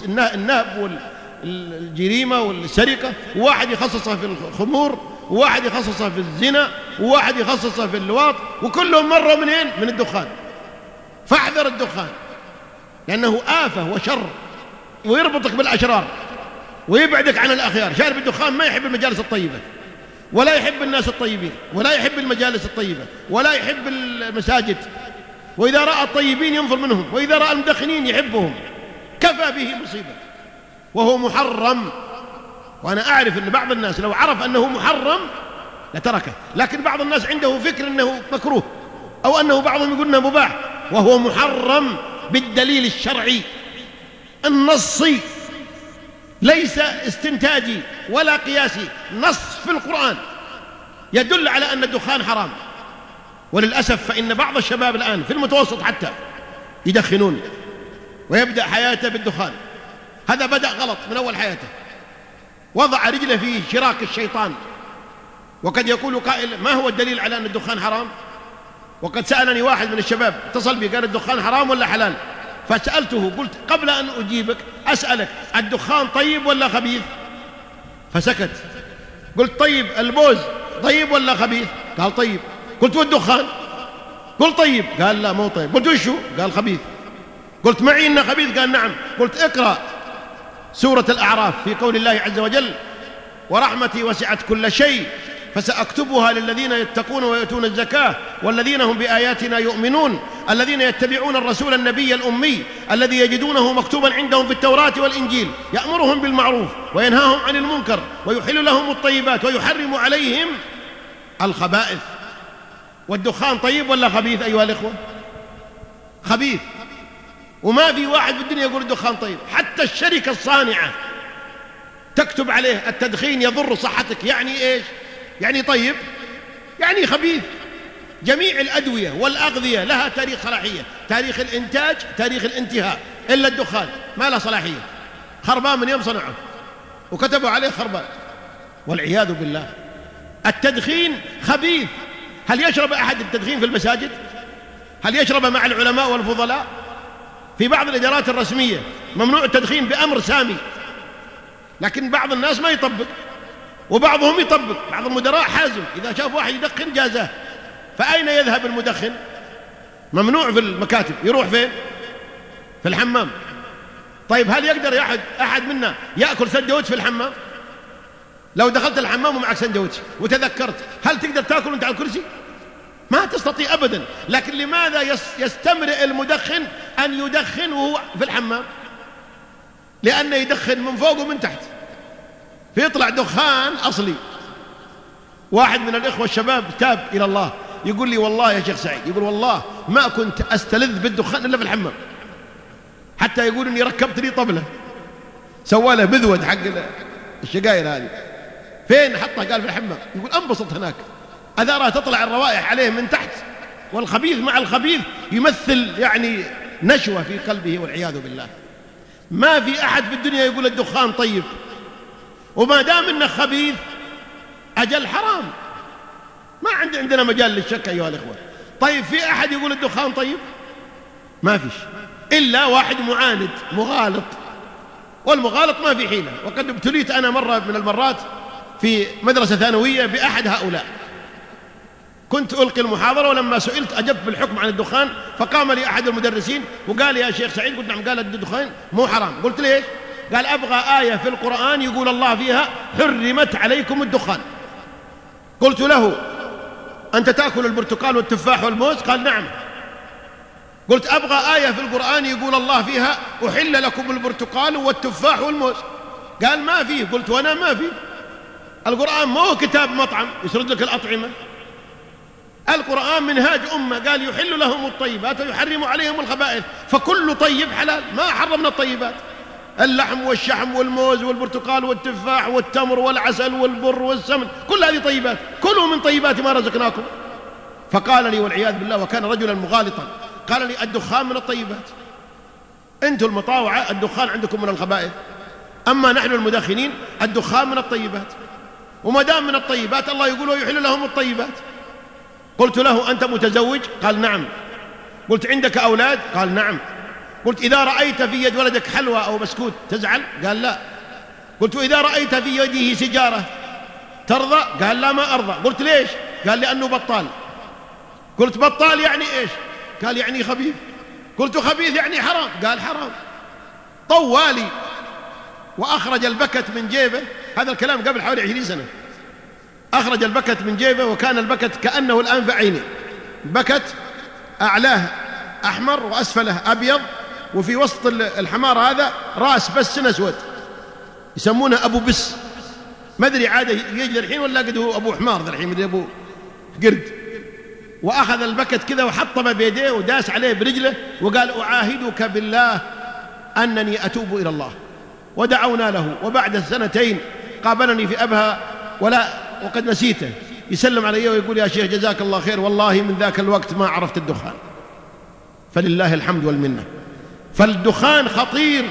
النهب والجريمة والسرقة، وواحد يخصصه في الخمور، وواحد يخصصه في الزنا، وواحد يخصصه في اللواط، وكلهم مروا منين؟ من الدخان. فاحذر الدخان لأنه آفة وشر، ويربطك بالأشرار ويبعدك عن الأخيار. شارب الدخان ما يحب المجالس الطيبة، ولا يحب الناس الطيبين، ولا يحب المجالس الطيبة، ولا يحب المساجد. وإذا رأى الطيبين ينفر منهم، وإذا رأى المدخنين يحبهم. كفى به مصيبة، وهو محرم. وأنا أعرف أن بعض الناس لو عرف أنه محرم لتركه، لكن بعض الناس عنده فكر أنه مكروه، أو أنه بعضهم يقول أنه مباح، وهو محرم بالدليل الشرعي النصي، ليس استنتاجي ولا قياسي، نص في القرآن يدل على أن الدخان حرام. وللأسف فإن بعض الشباب الآن في المتوسط حتى يدخنون، ويبدأ حياته بالدخان. هذا بدأ غلط من أول حياته، وضع رجله في شراك الشيطان. وقد يقول قائل ما هو الدليل على أن الدخان حرام؟ وقد سألني واحد من الشباب اتصل بي قال الدخان حرام ولا حلال؟ فسألته قلت قبل أن أجيبك أسألك الدخان طيب ولا خبيث؟ فسكت. قلت طيب البوز طيب ولا خبيث؟ قال طيب. قلت والدخان؟ قلت طيب. قال لا مو طيب. قلت وشو؟ قال خبيث. قلت معي إنه خبيث؟ قال نعم. قلت اقرأ سورة الأعراف في قول الله عز وجل: ورحمتي وسعت كل شيء فسأكتبها للذين يتقون ويؤتون الزكاة والذين هم بآياتنا يؤمنون الذين يتبعون الرسول النبي الأمي الذي يجدونه مكتوبا عندهم في التوراة والإنجيل يأمرهم بالمعروف وينهاهم عن المنكر ويحل لهم الطيبات ويحرم عليهم الخبائث. والدخان طيب ولا خبيث أيها الإخوة؟ خبيث. وما في واحد في الدنيا يقول الدخان طيب. حتى الشركة الصانعة تكتب عليه التدخين يضر صحتك. يعني إيش؟ يعني طيب؟ يعني خبيث. جميع الأدوية والأغذية لها تاريخ صلاحية، تاريخ الإنتاج، تاريخ الانتهاء، إلا الدخان ما له صلاحية، خربان من يوم صنعه وكتبوا عليه خربان والعياذ بالله. التدخين خبيث. هل يشرب أحد التدخين في المساجد؟ هل يشرب مع العلماء والفضلاء؟ في بعض الإدارات الرسمية ممنوع التدخين بأمر سامي، لكن بعض الناس ما يطبق وبعضهم يطبق. بعض المدراء حازم، إذا شاف واحد يدخن جازاه. فأين يذهب المدخن؟ ممنوع في المكاتب. يروح فين؟ في الحمام. طيب هل يقدر أحد منا يأكل سندوتش في الحمام؟ لو دخلت الحمام ومعك سندوتش وتذكرت، هل تقدر تأكل وانت على الكرسي؟ ما تستطيع أبدا. لكن لماذا يستمرئ المدخن أن يدخن وهو في الحمام؟ لأنه يدخن من فوق ومن تحت فيطلع دخان أصلي. واحد من الإخوة الشباب تاب إلى الله يقول لي: والله يا شيخ سعيد، يقول والله ما كنت أستلذ بالدخان إلا في الحمام. حتى يقول إني ركبت لي طبلة سواله بذود حق الشقاير هذه. فين حطها؟ قال في الحمام. يقول أنبسط هناك، أذارها تطلع الروائح عليه من تحت، والخبيث مع الخبيث يمثل يعني نشوة في قلبه والعياذ بالله. ما في أحد في الدنيا يقول الدخان طيب، وما دام إنه خبيث أجل حرام، ما عندنا مجال للشك أيها الإخوة. طيب في أحد يقول الدخان طيب؟ ما فيش، إلا واحد معاند مغالط، والمغالط ما في حيلة. وقد ابتليت أنا مرة من المرات في مدرسة ثانوية بأحد هؤلاء. كنت ألقي المحاضرة، ولما سئلت أجبت بالحكم عن الدخان، فقام لي أحد المدرسين وقال: يا شيخ سعيد. قلت: نعم. قال: الدخان مو حرام. قلت: ليش؟ قال: أبغى آية في القرآن يقول الله فيها: حرمت عليكم الدخان. قلت له: أنت تأكل البرتقال والتفاح والموز؟ قال: نعم. قلت: أبغى آية في القرآن يقول الله فيها: أحل لكم البرتقال والتفاح والموز. قال: ما فيه. قلت: وأنا ما فيه. القرآن ما هو كتاب مطعم يسرد لك الأطعمة. القرآن منهاج أمة، قال: يحل لهم الطيبات ويحرم عليهم الخبائث، فكل طيب حلال. ما حرمنا الطيبات، اللحم والشحم والموز والبرتقال والتفاح والتمر والعسل والبر والسمن، كل هذه طيبات، كلوا من طيبات ما رزقناكم. فقال لي والعياذ بالله، وكان رجلا مغالطا، قال لي: الدخان من الطيبات. أنتم المطاوعة الدخان عندكم من الخبائث، أما نحن المدخنين الدخان من الطيبات. وما دام من الطيبات الله يقول: ويحل لهم الطيبات. قلت له: أنت متزوج؟ قال: نعم. قلت: عندك أولاد؟ قال: نعم. قلت: إذا رأيت في يد ولدك حلوى أو بسكوت تزعل؟ قال: لا. قلت: إذا رأيت في يده سيجارة ترضى؟ قال: لا ما أرضى. قلت: ليش؟ قال: لأنه بطال. قلت: بطال يعني إيش؟ قال: يعني خبيث. قلت: خبيث يعني حرام. قال: حرام. طوالي وأخرج البكت من جيبه. هذا الكلام قبل حوالي 20 سنة. أخرج البكت من جيبه، وكان البكت كأنه الآن في عينه. بكت أعلاه أحمر وأسفله أبيض، وفي وسط الحمار هذا رأس بس أسود، يسمونه أبو بس. ما أدري عاده يجي الحين ولا قد هو أبو حمار ذا الحين، مدري أبو قرد. وأخذ البكت كذا وحطمه بيديه وداس عليه برجله وقال: أعاهدك بالله أنني أتوب إلى الله. ودعونا له. وبعد 2 قابلني في أبها وقد نسيته، يسلم علي ويقول: يا شيخ جزاك الله خير، والله من ذاك الوقت ما عرفت الدخان. فلله الحمد والمنة. فالدخان خطير،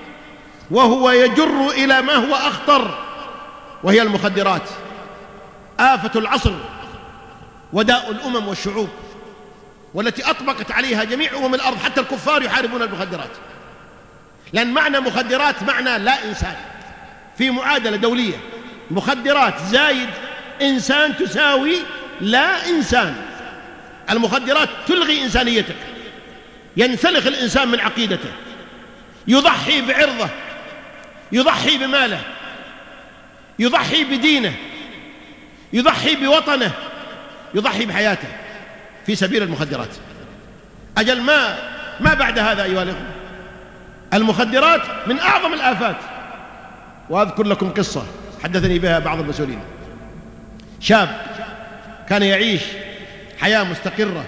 وهو يجر إلى ما هو أخطر، وهي المخدرات. آفة العصر وداء الأمم والشعوب، والتي أطبقت عليها جميع أمم الأرض، حتى الكفار يحاربون المخدرات. لأن معنى مخدرات معنى لا إنسان، في معادلة دولية: مخدرات زايد إنسان تساوي لا إنسان. المخدرات تلغي إنسانيتك، ينسلخ الإنسان من عقيدته، يضحي بعرضه، يضحي بماله، يضحي بدينه، يضحي بوطنه، يضحي بحياته في سبيل المخدرات. أجل ما بعد هذا أيها الأخوة. المخدرات من أعظم الآفات. وأذكر لكم قصة حدثني بها بعض المسؤولين. شاب كان يعيش حياة مستقرة،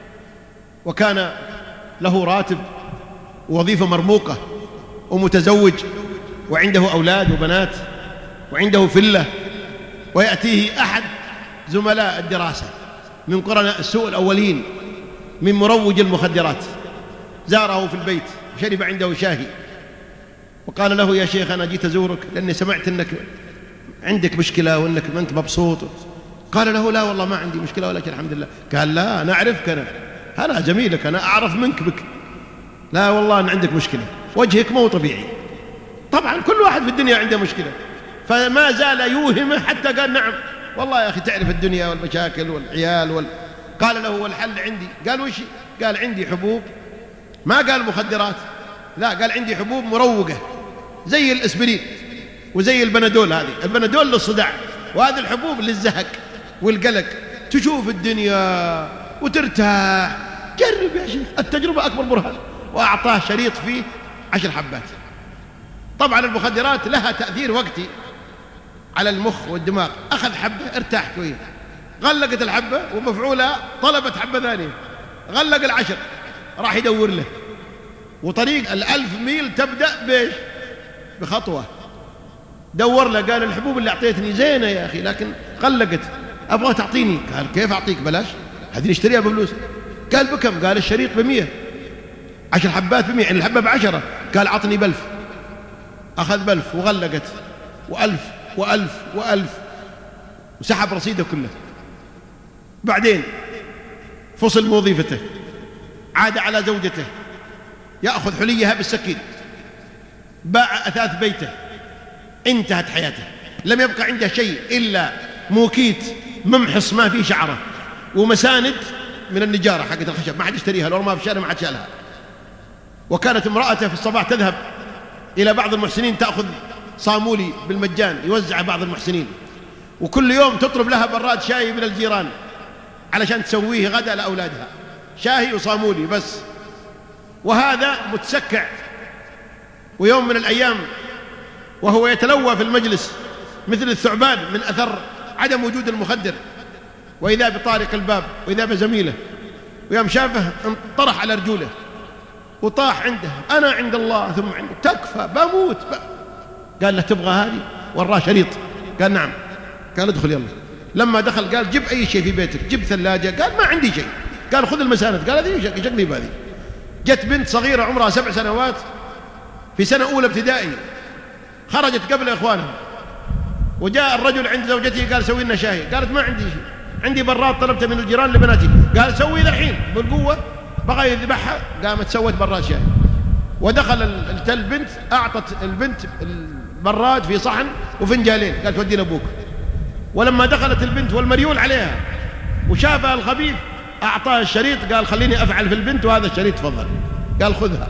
وكان له راتب ووظيفة مرموقة، ومتزوج، وعنده أولاد وبنات، وعنده فلة، ويأتيه أحد زملاء الدراسة من قرناء السوء الأولين من مروج المخدرات، زاره في البيت وشرب عنده شاهي، وقال له: يا شيخ أنا جيت أزورك لأني سمعت أنك عندك مشكلة وأنك ما أنت مبسوط. قال له: لا والله ما عندي مشكلة ولكن الحمد لله. قال: لا أنا أعرفك، أنا زميلك، أنا أعرف منك بك. لا والله أن عندك مشكلة، وجهك مو طبيعي. طبعا كل واحد في الدنيا عنده مشكلة، فما زال يوهمه حتى قال: نعم والله يا أخي تعرف الدنيا والمشاكل والعيال قال له: والحل عندي. قال: وش؟ قال: عندي حبوب. ما قال مخدرات، لا، قال: عندي حبوب مروقة زي الإسبرين وزي البنادول. هذه البنادول للصداع، وهذه الحبوب للزهق والقلق. تشوف الدنيا وترتاح. جرب يا شيخ، التجربة أكبر برهان. وأعطاه شريط فيه 10 حبات. طبعا المخدرات لها تأثير وقتي على المخ والدماغ. أخذ حبة ارتاح شوية، غلقت الحبة ومفعولها طلبت حبة ثانية، غلق 10، راح يدور له. وطريق 1000 ميل تبدأ بإيش؟ بخطوة. دور له، قال: الحبوب اللي أعطيتني زينة يا أخي لكن غلقت، أبغى تعطيني. قال: كيف أعطيك بلاش؟ هذه نشتريها بفلوس. قال: بكم؟ قال: الشريط ب100، 10 حبات ب100، يعني الحبة ب10. قال: عطني ب1000. أخذ ب1000 وغلقت، و1000 و1000 و1000، وسحب رصيده كله. بعدين فصل وظيفته، عاد على زوجته يأخذ حليها بالسكين، باع أثاث بيته، انتهت حياته. لم يبقى عنده شيء إلا موكيت ممحص ما فيه شعره، ومساند من النجارة حقت الخشب، ما حد يشتريها، لو ما في الشارع ما حد شالها. وكانت امرأته في الصباح تذهب إلى بعض المحسنين تأخذ صامولي بالمجان يوزع بعض المحسنين، وكل يوم تطلب لها براد شاي من الجيران علشان تسويه غدا لأولادها، شاهي وصامولي بس. وهذا متسكع. ويوم من الأيام وهو يتلوى في المجلس مثل الثعبان من أثر عدم وجود المخدر، وإذا بطارق الباب وإذا بزميله، ويوم شافه انطرح على رجوله وطاح عنده: أنا عند الله ثم عندك، تكفى بموت قال له: تبغى هذه؟ وراه شريط. قال: نعم. قال: ادخل يلا. لما دخل قال: جيب أي شيء في بيتك، جيب ثلاجة. قال: ما عندي شيء. قال: خذ المساند. قال: هذه شكلي بهذه. جت بنت صغيرة عمرها 7 سنوات في سنة أولى ابتدائي، خرجت قبل إخوانها، وجاء الرجل عند زوجته قال: سوي لنا شاهي. قالت: ما عندي شيء، عندي براد طلبته من الجيران لبناتي. قال: سوي ذا الحين بالقوة. بغى يذبحها، قامت سوت براد شاهي. ودخل البنت، أعطت البنت البراد في صحن وفنجالين، قالت: ودي لأبوك. ولما دخلت البنت والمريول عليها وشافها الخبيث، أعطاها الشريط، قال: خليني أفعل في البنت وهذا الشريط تفضل. قال: خذها.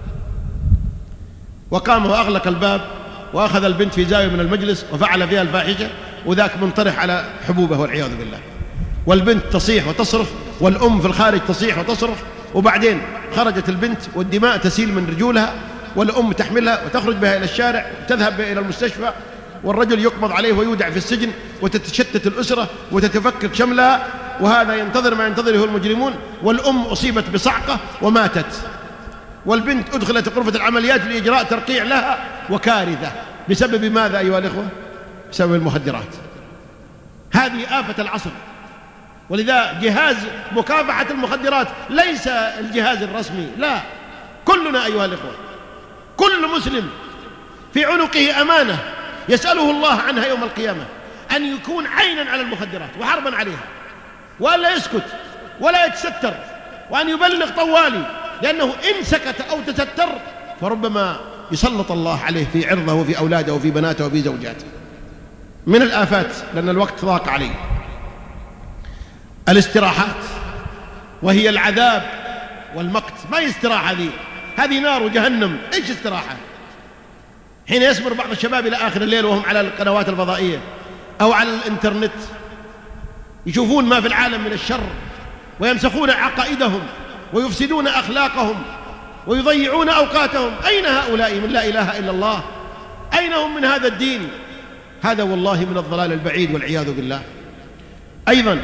وقام وأغلق الباب وأخذ البنت في زاوية من المجلس وفعل فيها الفاحشة، وذاك منطرح على حبوبه والعياذ بالله. والبنت تصيح وتصرخ، والأم في الخارج تصيح وتصرخ. وبعدين خرجت البنت والدماء تسيل من رجولها، والأم تحملها وتخرج بها إلى الشارع، تذهب بها إلى المستشفى، والرجل يقبض عليه ويودع في السجن، وتتشتت الأسرة وتتفكك شملها، وهذا ينتظر ما ينتظره المجرمون. والأم أصيبت بصعقة وماتت، والبنت أدخلت غرفة العمليات لإجراء ترقيع لها، وكارثة. بسبب ماذا أيها الإخوة؟ بسبب المخدرات. هذه آفة العصر. ولذا جهاز مكافحة المخدرات ليس الجهاز الرسمي، لا، كلنا أيها الإخوة، كل مسلم في عنقه أمانة يسأله الله عنها يوم القيامة، أن يكون عينا على المخدرات وحربا عليها، وأن لا يسكت ولا يتستر، وأن يبلغ طوالي، لأنه إن سكت أو تستر فربما يسلط الله عليه في عرضه وفي أولاده وفي بناته وفي زوجاته. من الآفات، لأن الوقت ضاق علي، الاستراحات، وهي العذاب والمقت. ما هي استراحة هذه نار وجهنم. إيش استراحة؟ حين يسمر بعض الشباب إلى آخر الليل وهم على القنوات الفضائية أو على الإنترنت يشوفون ما في العالم من الشر ويمسخون عقائدهم ويفسدون أخلاقهم ويضيعون أوقاتهم. أين هؤلاء من لا إله إلا الله؟ أين هم من هذا الدين؟ هذا والله من الضلال البعيد والعياذ بالله. أيضا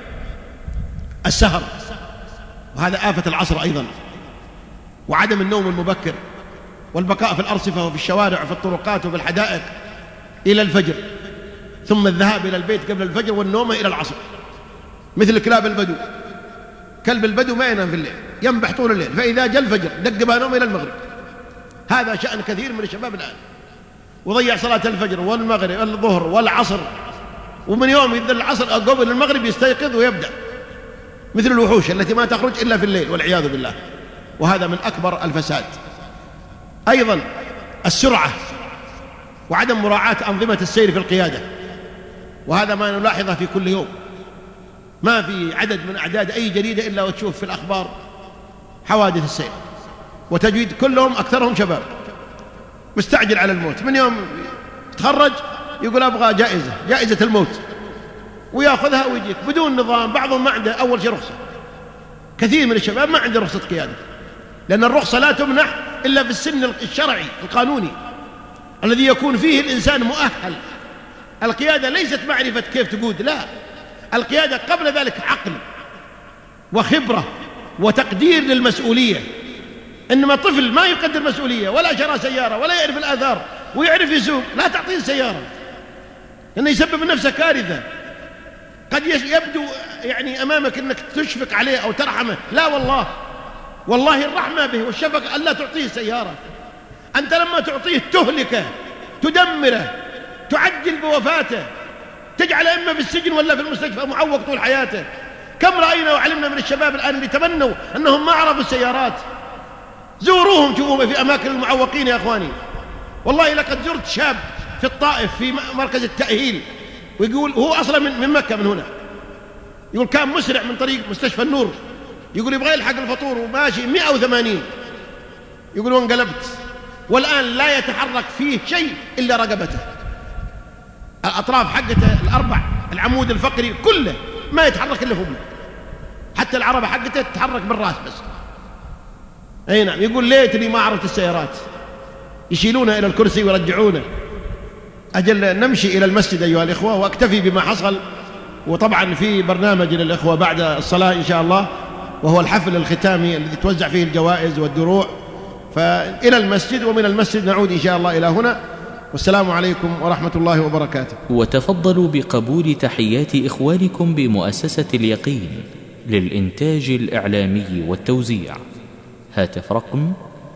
السهر، وهذا آفة العصر أيضا، وعدم النوم المبكر والبقاء في الأرصفة وفي الشوارع وفي الطرقات وفي الحدائق إلى الفجر، ثم الذهاب إلى البيت قبل الفجر والنوم إلى العصر، مثل كلاب البدو. كلب البدو ما ينام في الليل، ينبح طول الليل، فإذا جاء الفجر دق بانوم إلى المغرب. هذا شأن كثير من الشباب الآن، وضيع صلاة الفجر والمغرب والظهر والعصر، ومن يوم يذل العصر قبل المغرب يستيقظ ويبدأ مثل الوحوش التي ما تخرج إلا في الليل والعياذ بالله، وهذا من أكبر الفساد. أيضا السرعة وعدم مراعاة أنظمة السير في القيادة، وهذا ما نلاحظه في كل يوم. ما في عدد من أعداد أي جريدة إلا وتشوف في الأخبار حوادث السير، وتجد كلهم أكثرهم شباب مستعجل على الموت، من يوم يتخرج يقول أبغى جائزة الموت، ويأخذها ويجيك بدون نظام. بعضهم ما عنده أول شيء رخصة، كثير من الشباب ما عنده رخصة قيادة، لأن الرخصة لا تمنح إلا في السن الشرعي القانوني الذي يكون فيه الإنسان مؤهل. القيادة ليست معرفة كيف تقود، لا، القيادة قبل ذلك عقل وخبرة وتقدير للمسؤولية. إنما طفل ما يقدر مسؤولية ولا شرى سيارة ولا يعرف الآثار ويعرف يسوق، لا تعطيه السيارة، لأنه يسبب لنفسه كارثة. قد يبدو يعني أمامك أنك تشفق عليه أو ترحمه، لا والله الرحمة به والشفقة ألا تعطيه سيارة. أنت لما تعطيه تهلكه، تدمره، تعجل بوفاته، تجعل إما في السجن ولا في المستشفى معوق طول حياته. كم رأينا وعلمنا من الشباب الآن اللي تمنوا أنهم ما عرفوا السيارات. زوروهم، شوفوا في أماكن المعوقين يا أخواني. والله لقد زرت شاب في الطائف في مركز التأهيل، ويقول هو أصلا من مكة، من هنا، يقول كان مسرع من طريق مستشفى النور، يقول يبغى يلحق الفطور وماشي 180، يقول وانقلبت، والآن لا يتحرك فيه شيء إلا رقبته، الأطراف حقته الأربع، العمود الفقري كله ما يتحرك إلا فوق، حتى العربة حقته تتحرك بالرأس بس. أي نعم، يقول ليتني ما عرفت السيارات، يشيلونه إلى الكرسي ويرجعونه. أجل نمشي إلى المسجد أيها الإخوة، وأكتفي بما حصل. وطبعا في برنامج للإخوة بعد الصلاة إن شاء الله، وهو الحفل الختامي الذي توزع فيه الجوائز والدروع، فإلى المسجد، ومن المسجد نعود إن شاء الله إلى هنا. والسلام عليكم ورحمة الله وبركاته. وتفضلوا بقبول تحيات إخوانكم بمؤسسة اليقين للإنتاج الإعلامي والتوزيع. هاتف رقم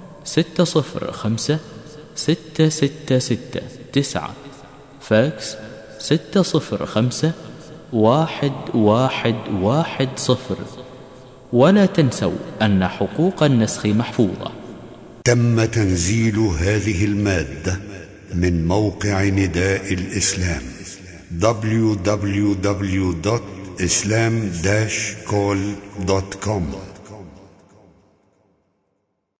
605-666-9، فاكس 605-1110. ولا تنسوا أن حقوق النسخ محفوظة. تم تنزيل هذه المادة من موقع نداء الإسلام www.islam-call.com